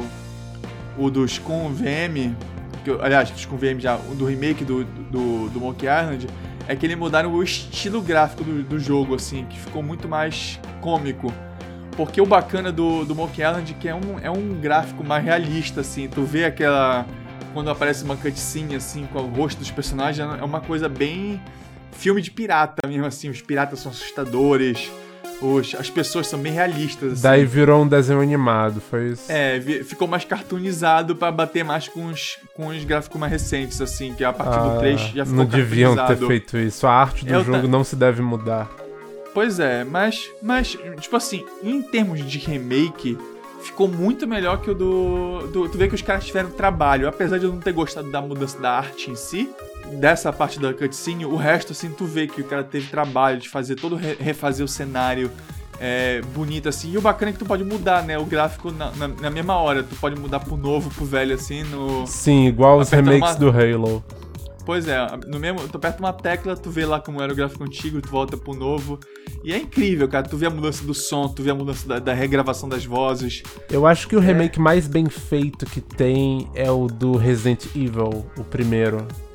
o do Scum V M, que eu, aliás, do Scum V M já, do remake do, do, do Monkey Island, é que eles mudaram o estilo gráfico do, do jogo, assim, que ficou muito mais cômico. Porque o bacana do, do Monkey Island é que é um, é um gráfico mais realista, assim. Tu vê aquela... Quando aparece uma cutscene, assim, com o rosto dos personagens, é uma coisa bem... Filme de pirata mesmo, assim. Os piratas são assustadores. Os, as pessoas são bem realistas, assim. Daí virou um desenho animado, foi isso? É, ficou mais cartoonizado pra bater mais com os, com os gráficos mais recentes, assim, que a partir ah, do três já ficou não deviam ter cartoonizado. feito isso. A arte do Eu jogo ta... não se deve mudar. Pois é, mas, mas, tipo assim, em termos de remake, ficou muito melhor que o do, do... Tu vê que os caras tiveram trabalho, apesar de eu não ter gostado da mudança da arte em si, dessa parte da cutscene, o resto, assim, tu vê que o cara teve trabalho de fazer todo, refazer o cenário é, bonito, assim, e o bacana é que tu pode mudar, né, o gráfico na, na, na mesma hora, tu pode mudar pro novo, pro velho, assim, no... Sim, igual os remakes uma... do Halo. Pois é, no mesmo, tu aperta uma tecla, tu vê lá como era o gráfico antigo, tu volta pro novo. E é incrível, cara. Tu vê a mudança do som, tu vê a mudança da, da regravação das vozes. Eu acho que o é... remake mais bem feito que tem é o do Resident Evil, o primeiro.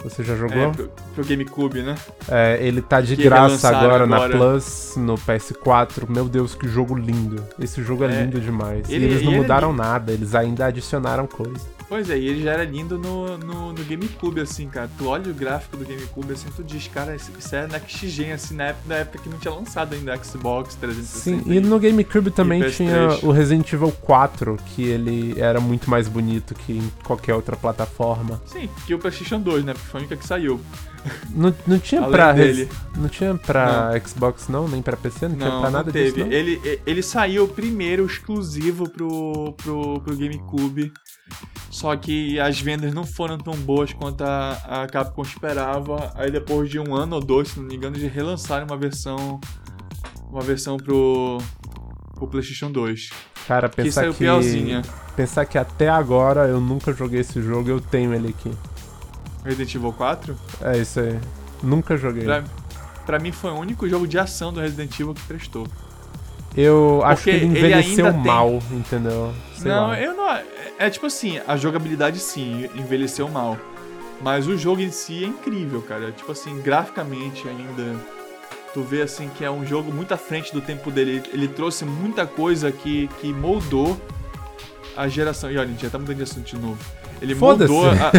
Você já jogou? É, pro, pro GameCube, né? É, ele tá de Que graça agora, relançaram na agora. Plus, no P S quatro. Meu Deus, que jogo lindo. Esse jogo é, É, lindo demais. ele- e eles não ele é mudaram lindo. nada, eles ainda adicionaram coisa. Pois é, e ele já era lindo no, no, no GameCube, assim, cara. Tu olha o gráfico do GameCube, assim, tu diz, cara, isso isso é Next Gen, assim, na época, na época que não tinha lançado ainda Xbox trezentos e sessenta. Sim, e no GameCube também P S tinha três. o Resident Evil quatro, que ele era muito mais bonito que em qualquer outra plataforma. Sim, que o PlayStation dois, né? Porque foi a única que saiu. Não, não tinha Além pra. res- dele. Não tinha pra Xbox, não? Nem pra P C? Não, tinha Não, pra não nada teve. disso, não? Ele, ele saiu primeiro exclusivo pro, pro, pro GameCube. Só que as vendas não foram tão boas quanto a, a Capcom esperava. Aí depois de um ano ou dois, se não me engano, eles relançaram uma versão. Uma versão pro. pro PlayStation dois. Cara, Que pensar saiu que. piorzinha. Pensar que até agora eu nunca joguei esse jogo e eu tenho ele aqui. Resident Evil quatro. É isso aí. Nunca joguei. Pra, pra mim foi o único jogo de ação do Resident Evil que prestou. Eu acho que Porque ele ele envelheceu ainda tem- mal, entendeu? Sei não, lá. eu não. É, é tipo assim, a jogabilidade sim, envelheceu mal. Mas o jogo em si é incrível, cara. Tipo assim, graficamente ainda. Tu vê assim que é um jogo muito à frente do tempo dele. Ele, ele trouxe muita coisa que, que moldou a geração. E olha, a gente já tá mudando de assunto de novo. Ele Foda-se. moldou a...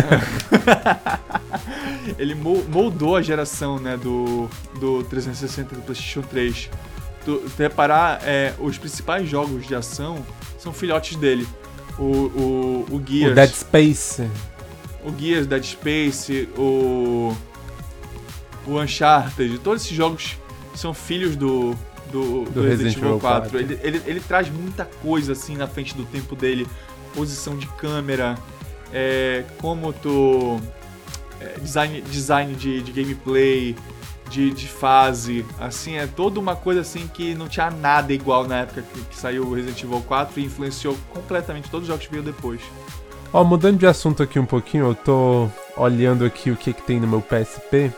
Ele mo- moldou a geração, né, do, do trezentos e sessenta e do PlayStation três. Tu, tu reparar, é, os principais jogos de ação são filhotes dele. O, o, o Gears, O Dead Space. o Gears, Dead Space, o, o Uncharted, todos esses jogos são filhos do, do, do Resident Evil quatro. Ele, ele, ele traz muita coisa assim na frente do tempo dele. Posição de câmera, é, como tu... é, design, design de, de gameplay, de, de fase, assim, é toda uma coisa assim que não tinha nada igual na época que, que saiu o Resident Evil quatro e influenciou completamente todos os jogos que veio depois. Ó, mudando de assunto aqui um pouquinho, eu tô olhando aqui o que que tem no meu P S P.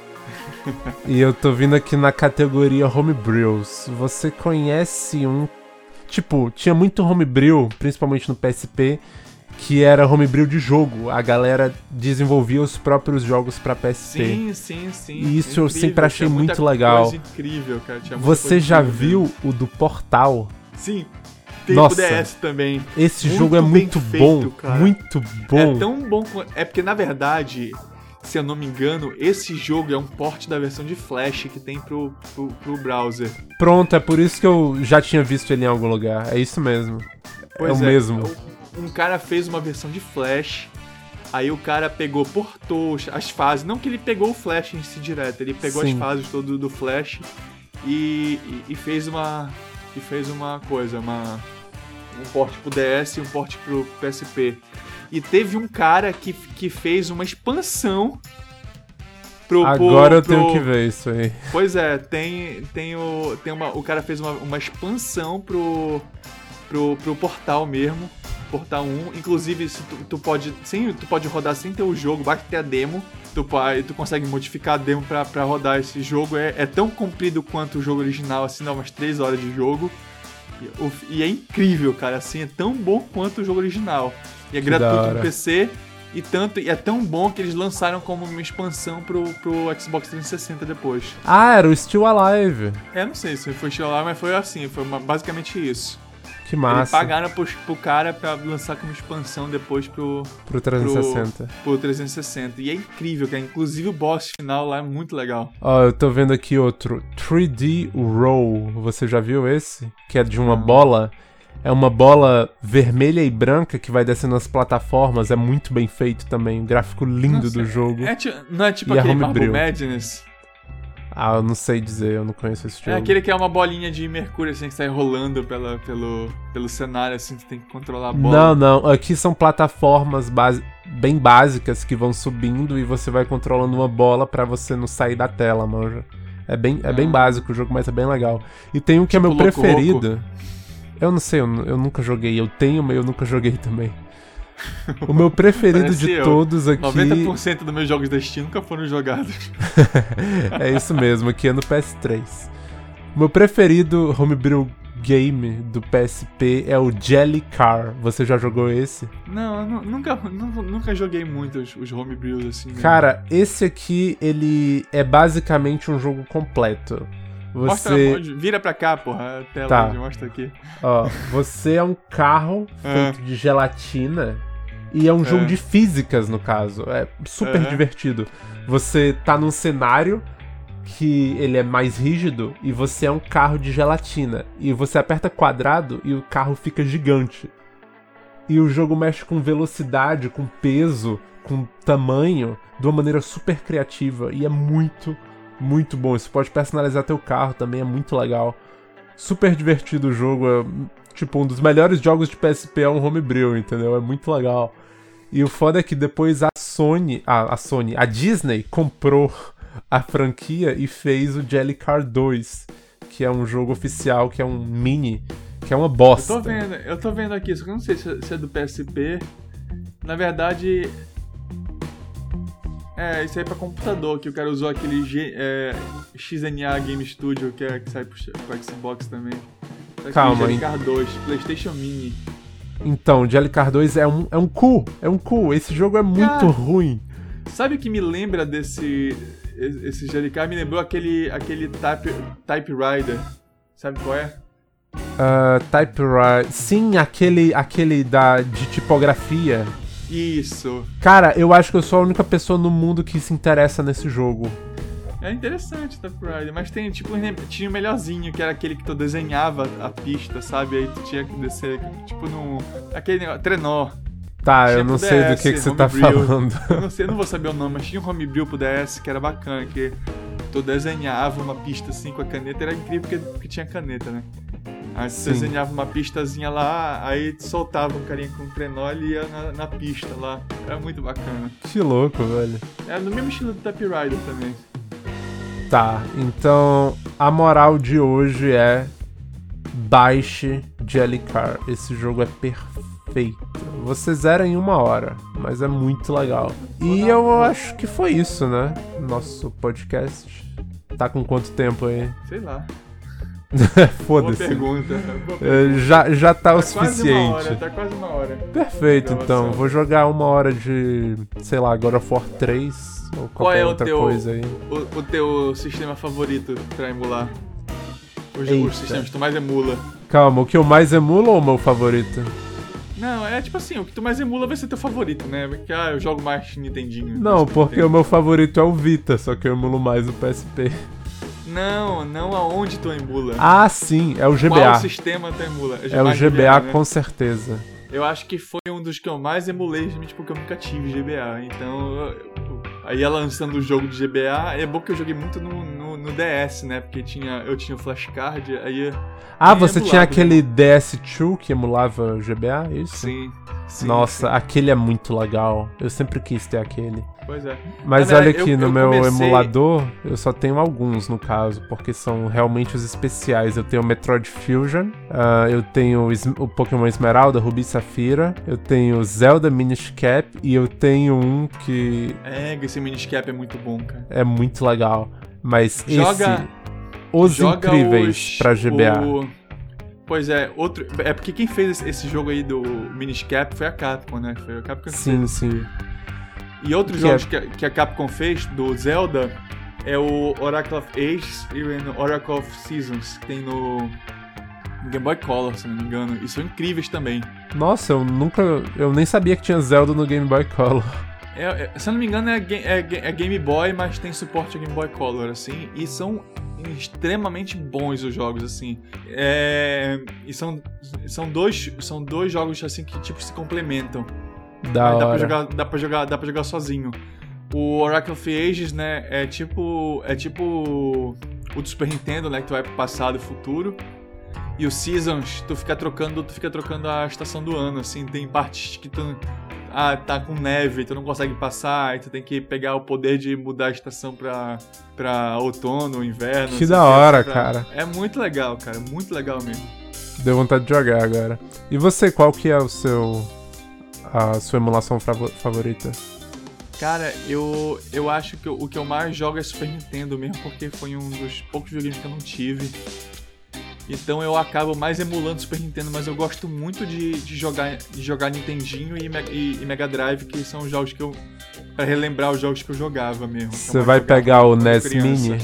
E eu tô vindo aqui na categoria Homebrews. Você conhece um... Tipo, tinha muito homebrew, principalmente no P S P, que era homebrew de jogo. A galera desenvolvia os próprios jogos pra P S P. Sim, sim, sim. E isso é eu incrível, sempre achei tinha muita muito legal. Coisa incrível, cara. Tinha muita Você coisa já incrível viu o do Portal? dele. Sim. Tem Nossa. o D S também. Esse Muito jogo é bem muito feito, bom, cara. muito bom. É tão bom. qu- É porque, na verdade, se eu não me engano, esse jogo é um port da versão de Flash que tem pro, pro, pro browser. Pronto, é por isso que eu já tinha visto ele em algum lugar. É isso mesmo. é o mesmo. Um cara fez uma versão de Flash. Aí o cara pegou, portou as fases. Não que ele pegou o Flash em si direto, ele pegou Sim. as fases todas do Flash e, e, e fez uma. E fez uma coisa, uma. Um port pro D S e um port pro P S P. E teve um cara que, que fez uma expansão pro. Agora eu pro, tenho pro- que ver isso aí. Pois é, tem, tem o. Tem uma, o cara fez uma, uma expansão pro, pro, pro portal mesmo. Portal um. Inclusive, se tu, tu, pode, sem, tu pode rodar sem ter o jogo, basta ter a demo. Tu, po- aí tu consegue modificar a demo pra, pra rodar esse jogo. É, é tão comprido quanto o jogo original, assim, dá umas três horas de jogo. E, o- e é incrível, cara, assim, é tão bom quanto o jogo original. E é Que da gratuito hora. no P C. E, tanto, e é tão bom que eles lançaram como uma expansão pro, pro Xbox trezentos e sessenta depois. Ah, era o Still Alive. É, não sei se foi lá, mas foi assim, foi uma- basicamente isso. Que Eles massa. pagaram pro, pro cara pra lançar como expansão depois pro, Pro trezentos e sessenta. pro trezentos e sessenta. E é incrível, cara. Inclusive o boss final lá é muito legal. Ó, eu tô vendo aqui outro. três D Roll. Você já viu esse? Que é de uma Não. bola. É uma bola vermelha e branca que vai descendo nas plataformas. É muito bem feito também. Um gráfico lindo Nossa, do jogo. É, ti- não é tipo E é aquele Marble homebrew. Madness? Ah, eu não sei dizer. Eu não conheço esse É jogo. aquele que é uma bolinha de mercúrio assim que sai rolando pela, pelo, pelo cenário, assim, tu tem que controlar a bola. Não, não. Aqui são plataformas base- bem básicas que vão subindo e você vai controlando uma bola pra você não sair da tela, manja. É bem, é bem Ah. básico o jogo, mas é bem legal. E tem um que é Tipo meu Loco preferido. Eu não sei, eu, nu- eu nunca joguei. Eu tenho, mas eu nunca joguei também. O meu preferido Parece de eu. todos aqui... noventa por cento dos meus jogos da Steam nunca foram jogados. É isso mesmo, aqui é no P S três. O meu preferido homebrew game do P S P é o Jelly Car. Você já jogou esse? Não, eu nu- nunca, nunca, nunca joguei muito os, os homebrews assim. Mesmo. Cara, esse aqui, ele é basicamente um jogo completo. Você... Mostra, vira pra cá, porra, a tela, Tá. mostra aqui. Ó, você é um carro feito de gelatina e é um jogo É. de físicas, no caso. É super Aham. divertido. Você tá num cenário que ele é mais rígido e você é um carro de gelatina. E você aperta quadrado e o carro fica gigante. E o jogo mexe com velocidade, com peso, com tamanho, de uma maneira super criativa. E é muito, muito bom. Você pode personalizar teu carro também, é muito legal. Super divertido o jogo. É, tipo, um dos melhores jogos de P S P é um homebrew, entendeu? É muito legal. E o foda é que depois a Sony... Ah, a Sony... A Disney comprou a franquia e fez o Jelly Car dois, que é um jogo oficial, que é um mini, que é uma bosta. Eu tô vendo, eu tô vendo aqui, só que eu não sei se é- se é do P S P. Na verdade... É, isso aí é pra computador, que o cara usou aquele G, é, X N A Game Studio, que, é, que sai pro, pro Xbox também. Tá aqui, Calma, Jelly hein. Car dois, PlayStation Mini. Então, o Jelly Car dois é um, é um cu, é um cu. Esse jogo é muito Ah. ruim. Sabe o que me lembra desse... Esse Jelly Car? Me lembrou aquele, aquele type, Typewriter. Sabe qual é? Uh, Typewriter... Sim, aquele, aquele da, de tipografia. Isso. Cara, eu acho que eu sou a única pessoa no mundo que se interessa nesse jogo. É interessante o Typewriter, mas tem tipo um- tinha o melhorzinho, que era aquele que tu desenhava a pista, sabe? Aí tu tinha que descer, tipo num... Aquele negócio, trenó. Tá, Tinha eu não pro sei do D S, que, que você tá homebrew. falando. Eu não sei, eu não vou saber o nome, mas tinha um homebrew pro D S que era bacana, que tu desenhava uma pista assim com a caneta, era incrível porque, porque tinha caneta, né? Aí tu Sim. desenhava uma pistazinha lá, aí tu soltava um carinha com um trenó e ia na, na pista lá. Era muito bacana. Que louco, velho. Era no mesmo estilo do Typewriter também. Tá, então a moral de hoje é baixe Jelly Car. Esse jogo é perfeito. Você zera em uma hora, mas é muito legal. E eu acho que foi isso, né? Nosso podcast. Tá com quanto tempo aí? Sei lá. Boa Foda-se. pergunta. Boa É, pergunta. Já, já tá o Tá quase uma suficiente. hora, tá quase uma hora. Perfeito, Gravação. então. Vou jogar uma hora de, sei lá, God of War três ou Qual qualquer é o outra teu, coisa aí. o, o teu sistema favorito pra emular? Os, Eita. os sistemas que tu mais emula. Calma, o que eu mais emulo ou o meu favorito? Não, é tipo assim, o que tu mais emula vai ser teu favorito, né? Porque, ah, eu jogo mais Nintendinho. Não, Super porque Nintendo. o meu favorito é o Vita, só que eu emulo mais o P S P. Não, não aonde tu emula. Ah, sim, é o G B Qual A. sistema tu emula? É o mais G B A né? com certeza. Eu acho que foi um dos que eu mais emulei, justamente porque eu nunca tive G B A. Então, eu- eu- aí ia lançando o jogo de G B A, é bom que eu joguei muito no, no, no D S, né? Porque tinha, eu tinha o flashcard, aí... Ah, aí você emulava, tinha né? aquele D S dois que emulava o G B A, é isso? Sim, sim. Nossa, sim. aquele é muito legal. Eu sempre quis ter aquele. Pois é. Mas Na olha verdade, aqui, eu- no eu meu comecei- emulador, eu só tenho alguns, no caso, porque são realmente os especiais. Eu tenho o Metroid Fusion, ah, eu tenho o, Es- o Pokémon Esmeralda, Rubi e Safira, eu tenho o Zelda Minish Cap e eu tenho um que É, esse Miniscap é muito bom, cara. é muito legal. Mas Joga- esse... Os Joga Incríveis os- pra G B A. o- Pois é, outro... É porque quem fez esse- esse jogo aí do Miniscap foi a Capcom, né? Foi a Capcom que Sim, fez. sim. E outros Que jogos é- que, a, que a Capcom fez, do Zelda, é o Oracle of Ages e o Oracle of Seasons, que tem no Game Boy Color, se não me engano. E são incríveis também. Nossa, eu nunca... Eu nem sabia que tinha Zelda no Game Boy Color. É, é- se eu não me engano, é, ga- é ga- é Game Boy, mas tem suporte a Game Boy Color, assim. E são extremamente bons os jogos, assim. É, e são, são, dois, são dois jogos, assim, que, tipo, se complementam. Da Aí dá pra hora. jogar, dá pra jogar, dá pra jogar sozinho. O Oracle of Ages, né, é tipo, é tipo o do Super Nintendo, né, que tu vai pro passado e futuro. E o Seasons, tu fica trocando, tu fica trocando a estação do ano, assim, tem partes que tu ah, tá com neve, tu não consegue passar, aí tu tem que pegar o poder de mudar a estação pra, pra outono, inverno. Que não sei da o hora, pra- cara. É muito legal, cara, muito legal mesmo. Deu vontade de jogar agora. E você, qual que é o seu... a sua emulação favo- favorita? Cara, eu, eu acho que o que eu mais jogo é Super Nintendo mesmo, porque foi um dos poucos videogames que eu não tive. Então eu acabo mais emulando Super Nintendo, mas eu gosto muito de, de, jogar, de jogar Nintendinho e, e, e Mega Drive, que são os jogos que eu... Pra relembrar os jogos que eu jogava mesmo. Você vai pegar o N E S Mini?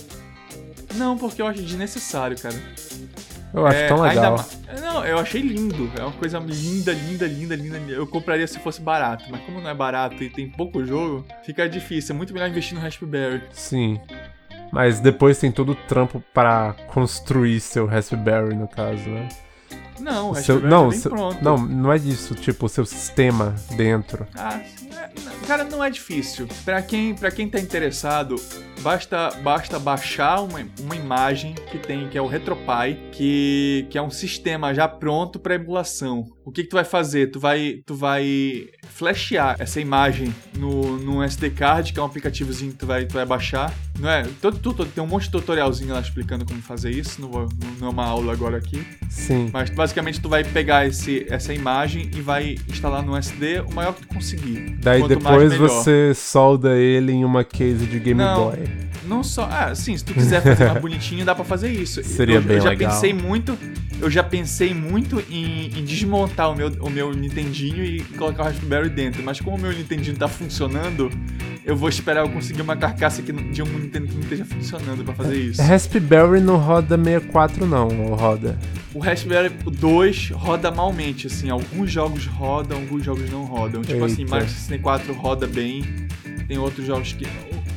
Não, porque eu acho desnecessário, cara. Eu acho é, tão legal. Ma... Não, eu achei lindo. É uma coisa linda, linda, linda, linda. Eu compraria se fosse barato, mas como não é barato e tem pouco jogo, fica difícil. É muito melhor investir no Raspberry. Sim. Mas depois tem todo o trampo para construir seu Raspberry, no caso, né? Não, o seu, Raspberry não, é bem seu, pronto. Não, não é isso. Tipo, o seu sistema dentro. Ah, é, cara, não é difícil. Pra quem, pra quem tá interessado, basta, basta baixar uma, uma imagem que tem, que é o RetroPie, que, que é um sistema já pronto para emulação. O que, que tu vai fazer? Tu vai, tu vai flashear essa imagem no, no S D card, que é um aplicativozinho que tu vai, tu vai baixar. Não é? Todo, todo, tem um monte de tutorialzinho lá explicando como fazer isso. Não, vou, não é uma aula agora aqui. Sim. Mas basicamente tu vai pegar esse, essa imagem e vai instalar no S D o maior que tu conseguir. Daí Quanto depois mais, você solda ele em uma case de Game não, Boy. Não só... Ah, sim, se tu quiser fazer mais bonitinho, dá pra fazer isso. Seria eu, bem eu já legal. Pensei muito, eu já pensei muito em, em desmontar o meu, o meu Nintendinho e colocar o Raspberry dentro. Mas como o meu Nintendinho tá funcionando, eu vou esperar eu conseguir uma carcaça aqui de um Nintendo que não esteja funcionando pra fazer isso. Raspberry não roda sessenta e quatro não, ou roda? O Raspberry dois roda malmente, assim. Alguns jogos rodam, alguns jogos não rodam. Tipo Eita. assim, Mario sessenta e quatro roda bem. Tem outros jogos que...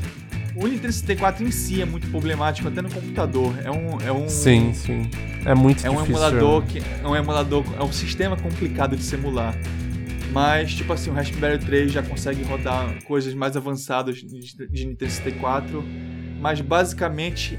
O Nintendo sessenta e quatro em si é muito problemático, até no computador. É um... É um sim, sim. É muito é um difícil. Emulador que, é um emulador... É um sistema complicado de se emular. Mas, tipo assim, o Raspberry três já consegue rodar coisas mais avançadas de, de Nintendo sessenta e quatro. Mas, basicamente,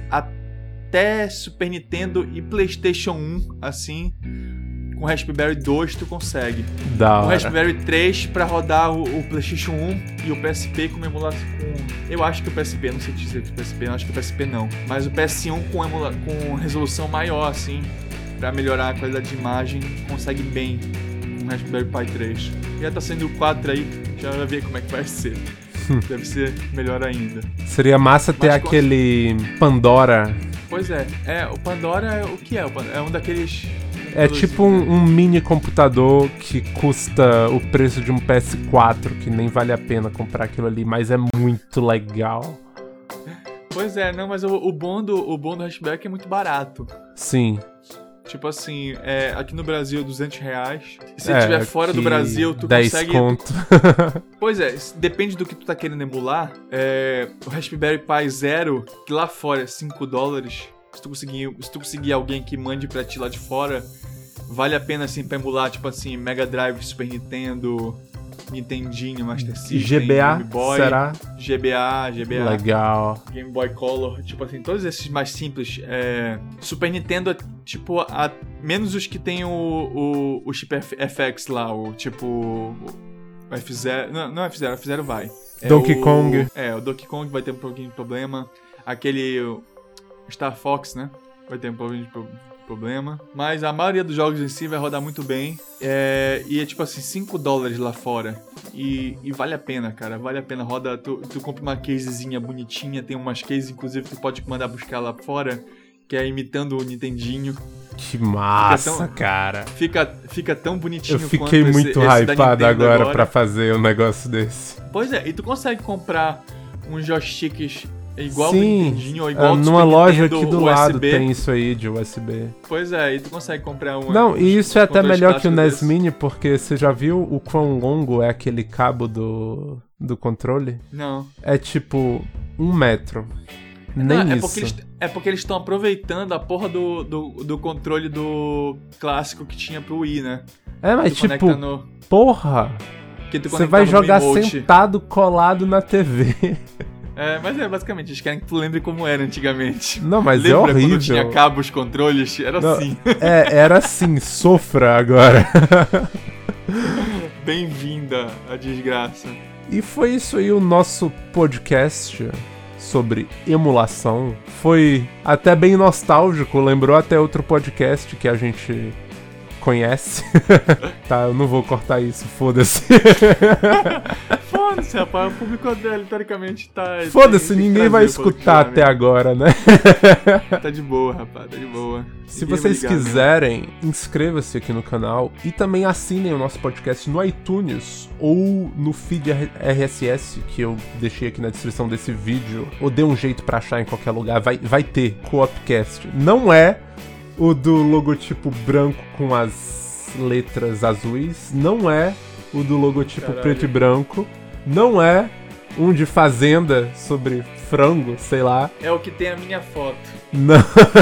até Super Nintendo e PlayStation um, assim... Com o Raspberry dois tu consegue. Da hora. O Raspberry três pra rodar o, o PlayStation um e o P S P com emulação. Com, eu acho que o P S P, não sei te dizer que o P S P, eu acho que o P S P não. Mas o P S um com, emula, com resolução maior, assim, pra melhorar a qualidade de imagem, consegue bem com o Raspberry Pi três. Já tá saindo o quatro aí, já vai ver como é que vai ser. Deve ser melhor ainda. Seria massa ter Mas, aquele Pandora. Pois é, é, o Pandora é o que é? É um daqueles... É tipo um, um mini computador que custa o preço de um P S quatro, que nem vale a pena comprar aquilo ali, mas é muito legal. Pois é, não, mas o, o, bom do, o bom do Raspberry é que é muito barato. Sim. Tipo assim, é, aqui no Brasil duzentos reais. Se é, estiver fora do Brasil, tu dez consegue... conto. Pois é, depende do que tu tá querendo emular. É, o Raspberry Pi Zero, que lá fora é cinco dólares... Se tu, conseguir, se tu conseguir alguém que mande pra ti lá de fora, vale a pena, assim, pra emular, tipo assim, Mega Drive, Super Nintendo, Nintendinho, Master System, G B A, Game Boy, será? G B A, G B A. Legal. Game Boy Color, tipo assim, todos esses mais simples. É, Super Nintendo é, tipo, a, menos os que tem o, o, o chip F X lá, o tipo... O F zero, não, não é F zero, F zero vai. É Donkey o, Kong. É, o Donkey Kong vai ter um pouquinho de problema. Aquele... Star Fox, né? Vai ter um pouquinho de problema. Mas a maioria dos jogos em si vai rodar muito bem. É, e é tipo assim, cinco dólares lá fora. E, e vale a pena, cara. Vale a pena. Roda, tu, tu compra uma casezinha bonitinha. Tem umas cases, inclusive, que tu pode mandar buscar lá fora. Que é imitando o Nintendinho. Que massa, fica tão, cara. Fica, fica tão bonitinho Eu fiquei quanto muito esse, esse hypado agora, agora pra fazer um negócio desse. Pois é, e tu consegue comprar uns joysticks igual Sim, do Nintendinho ou igual uh, do numa Super loja Nintendo aqui do U S B. lado tem isso aí de U S B. Pois é, e tu consegue comprar um... Não, uns, e isso é até melhor que o N E S desse. Mini, porque você já viu o quão longo é aquele cabo do, do controle? Não. É tipo um metro. Nem Não, é isso. porque eles, é porque eles estão aproveitando a porra do, do, do controle do clássico que tinha pro Wii, né? É, mas Tu tipo, conecta no, porra, que tu você conecta vai no jogar Wiimote. sentado colado na T V. É, mas é basicamente, eles querem que tu lembre como era antigamente. Não, mas Lembra é horrível. quando tinha cabo os controles? Era Não, assim. É, era assim, sofra agora. Bem-vinda à desgraça. E foi isso aí o nosso podcast sobre emulação. Foi até bem nostálgico, lembrou até outro podcast que a gente conhece. Tá, eu não vou cortar isso, foda-se. Foda Foda-se, rapaz. O público dele, teoricamente, tá... Foda-se, ninguém vai escutar até agora, né? Tá de boa, rapaz, tá de boa. Se vocês quiserem, inscreva-se aqui no canal e também assinem o nosso podcast no iTunes ou no feed R S S que eu deixei aqui na descrição desse vídeo, ou dê um jeito pra achar em qualquer lugar. Vai, vai ter Co-opcast. Não é o do logotipo branco com as letras azuis, não é o do logotipo Caralho. preto e branco, não é um de fazenda sobre frango, sei lá. É o que tem a minha foto. Não,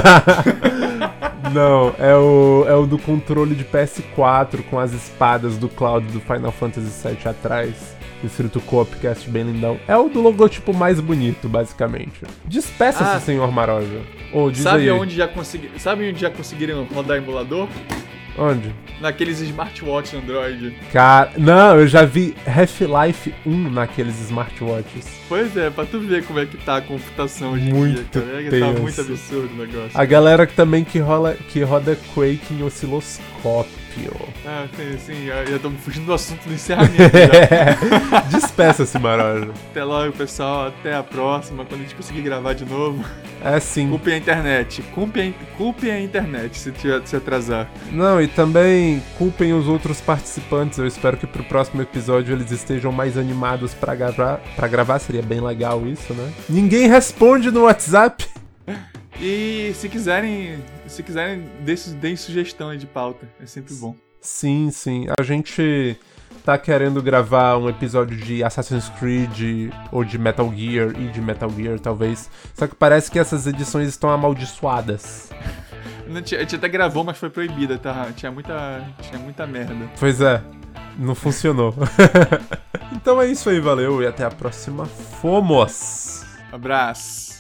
não, é o, é o do controle de P S quatro com as espadas do Cloud do Final Fantasy sete atrás, escrito Co-opcast bem lindão. É o do logotipo mais bonito, basicamente. Despeça-se, ah, senhor Maroja. Oh, diz sabe aí. Onde já consegui... Sabe onde já conseguiram rodar emulador? Onde? Naqueles smartwatch Android. Cara, não, eu já vi Half-Life um naqueles smartwatches. Pois é, pra tu ver como é que tá a computação hoje em muito dia, cara. É que tá muito absurdo o negócio. A galera também que, rola, que roda Quake em osciloscópio. Ah, sim, sim, eu tô fugindo do assunto do encerramento já. Despeça-se, Maroja. Até logo, pessoal. Até a próxima, quando a gente conseguir gravar de novo. É sim. Culpem a internet. Culpem, culpem a internet se, tiver, se atrasar. Não, e também culpem os outros participantes. Eu espero que pro próximo episódio eles estejam mais animados pra gravar. Pra gravar seria bem legal isso, né? Ninguém responde no WhatsApp. E se quiserem, se quiserem, deem sugestão aí de pauta. É sempre bom. Sim, sim. A gente tá querendo gravar um episódio de Assassin's Creed ou de Metal Gear e de Metal Gear, talvez. Só que parece que essas edições estão amaldiçoadas. A gente até gravou, mas foi proibida, tá? Tinha muita, tinha muita merda. Pois é, não funcionou. Então é isso aí, valeu e até a próxima. Fomos! Abraço!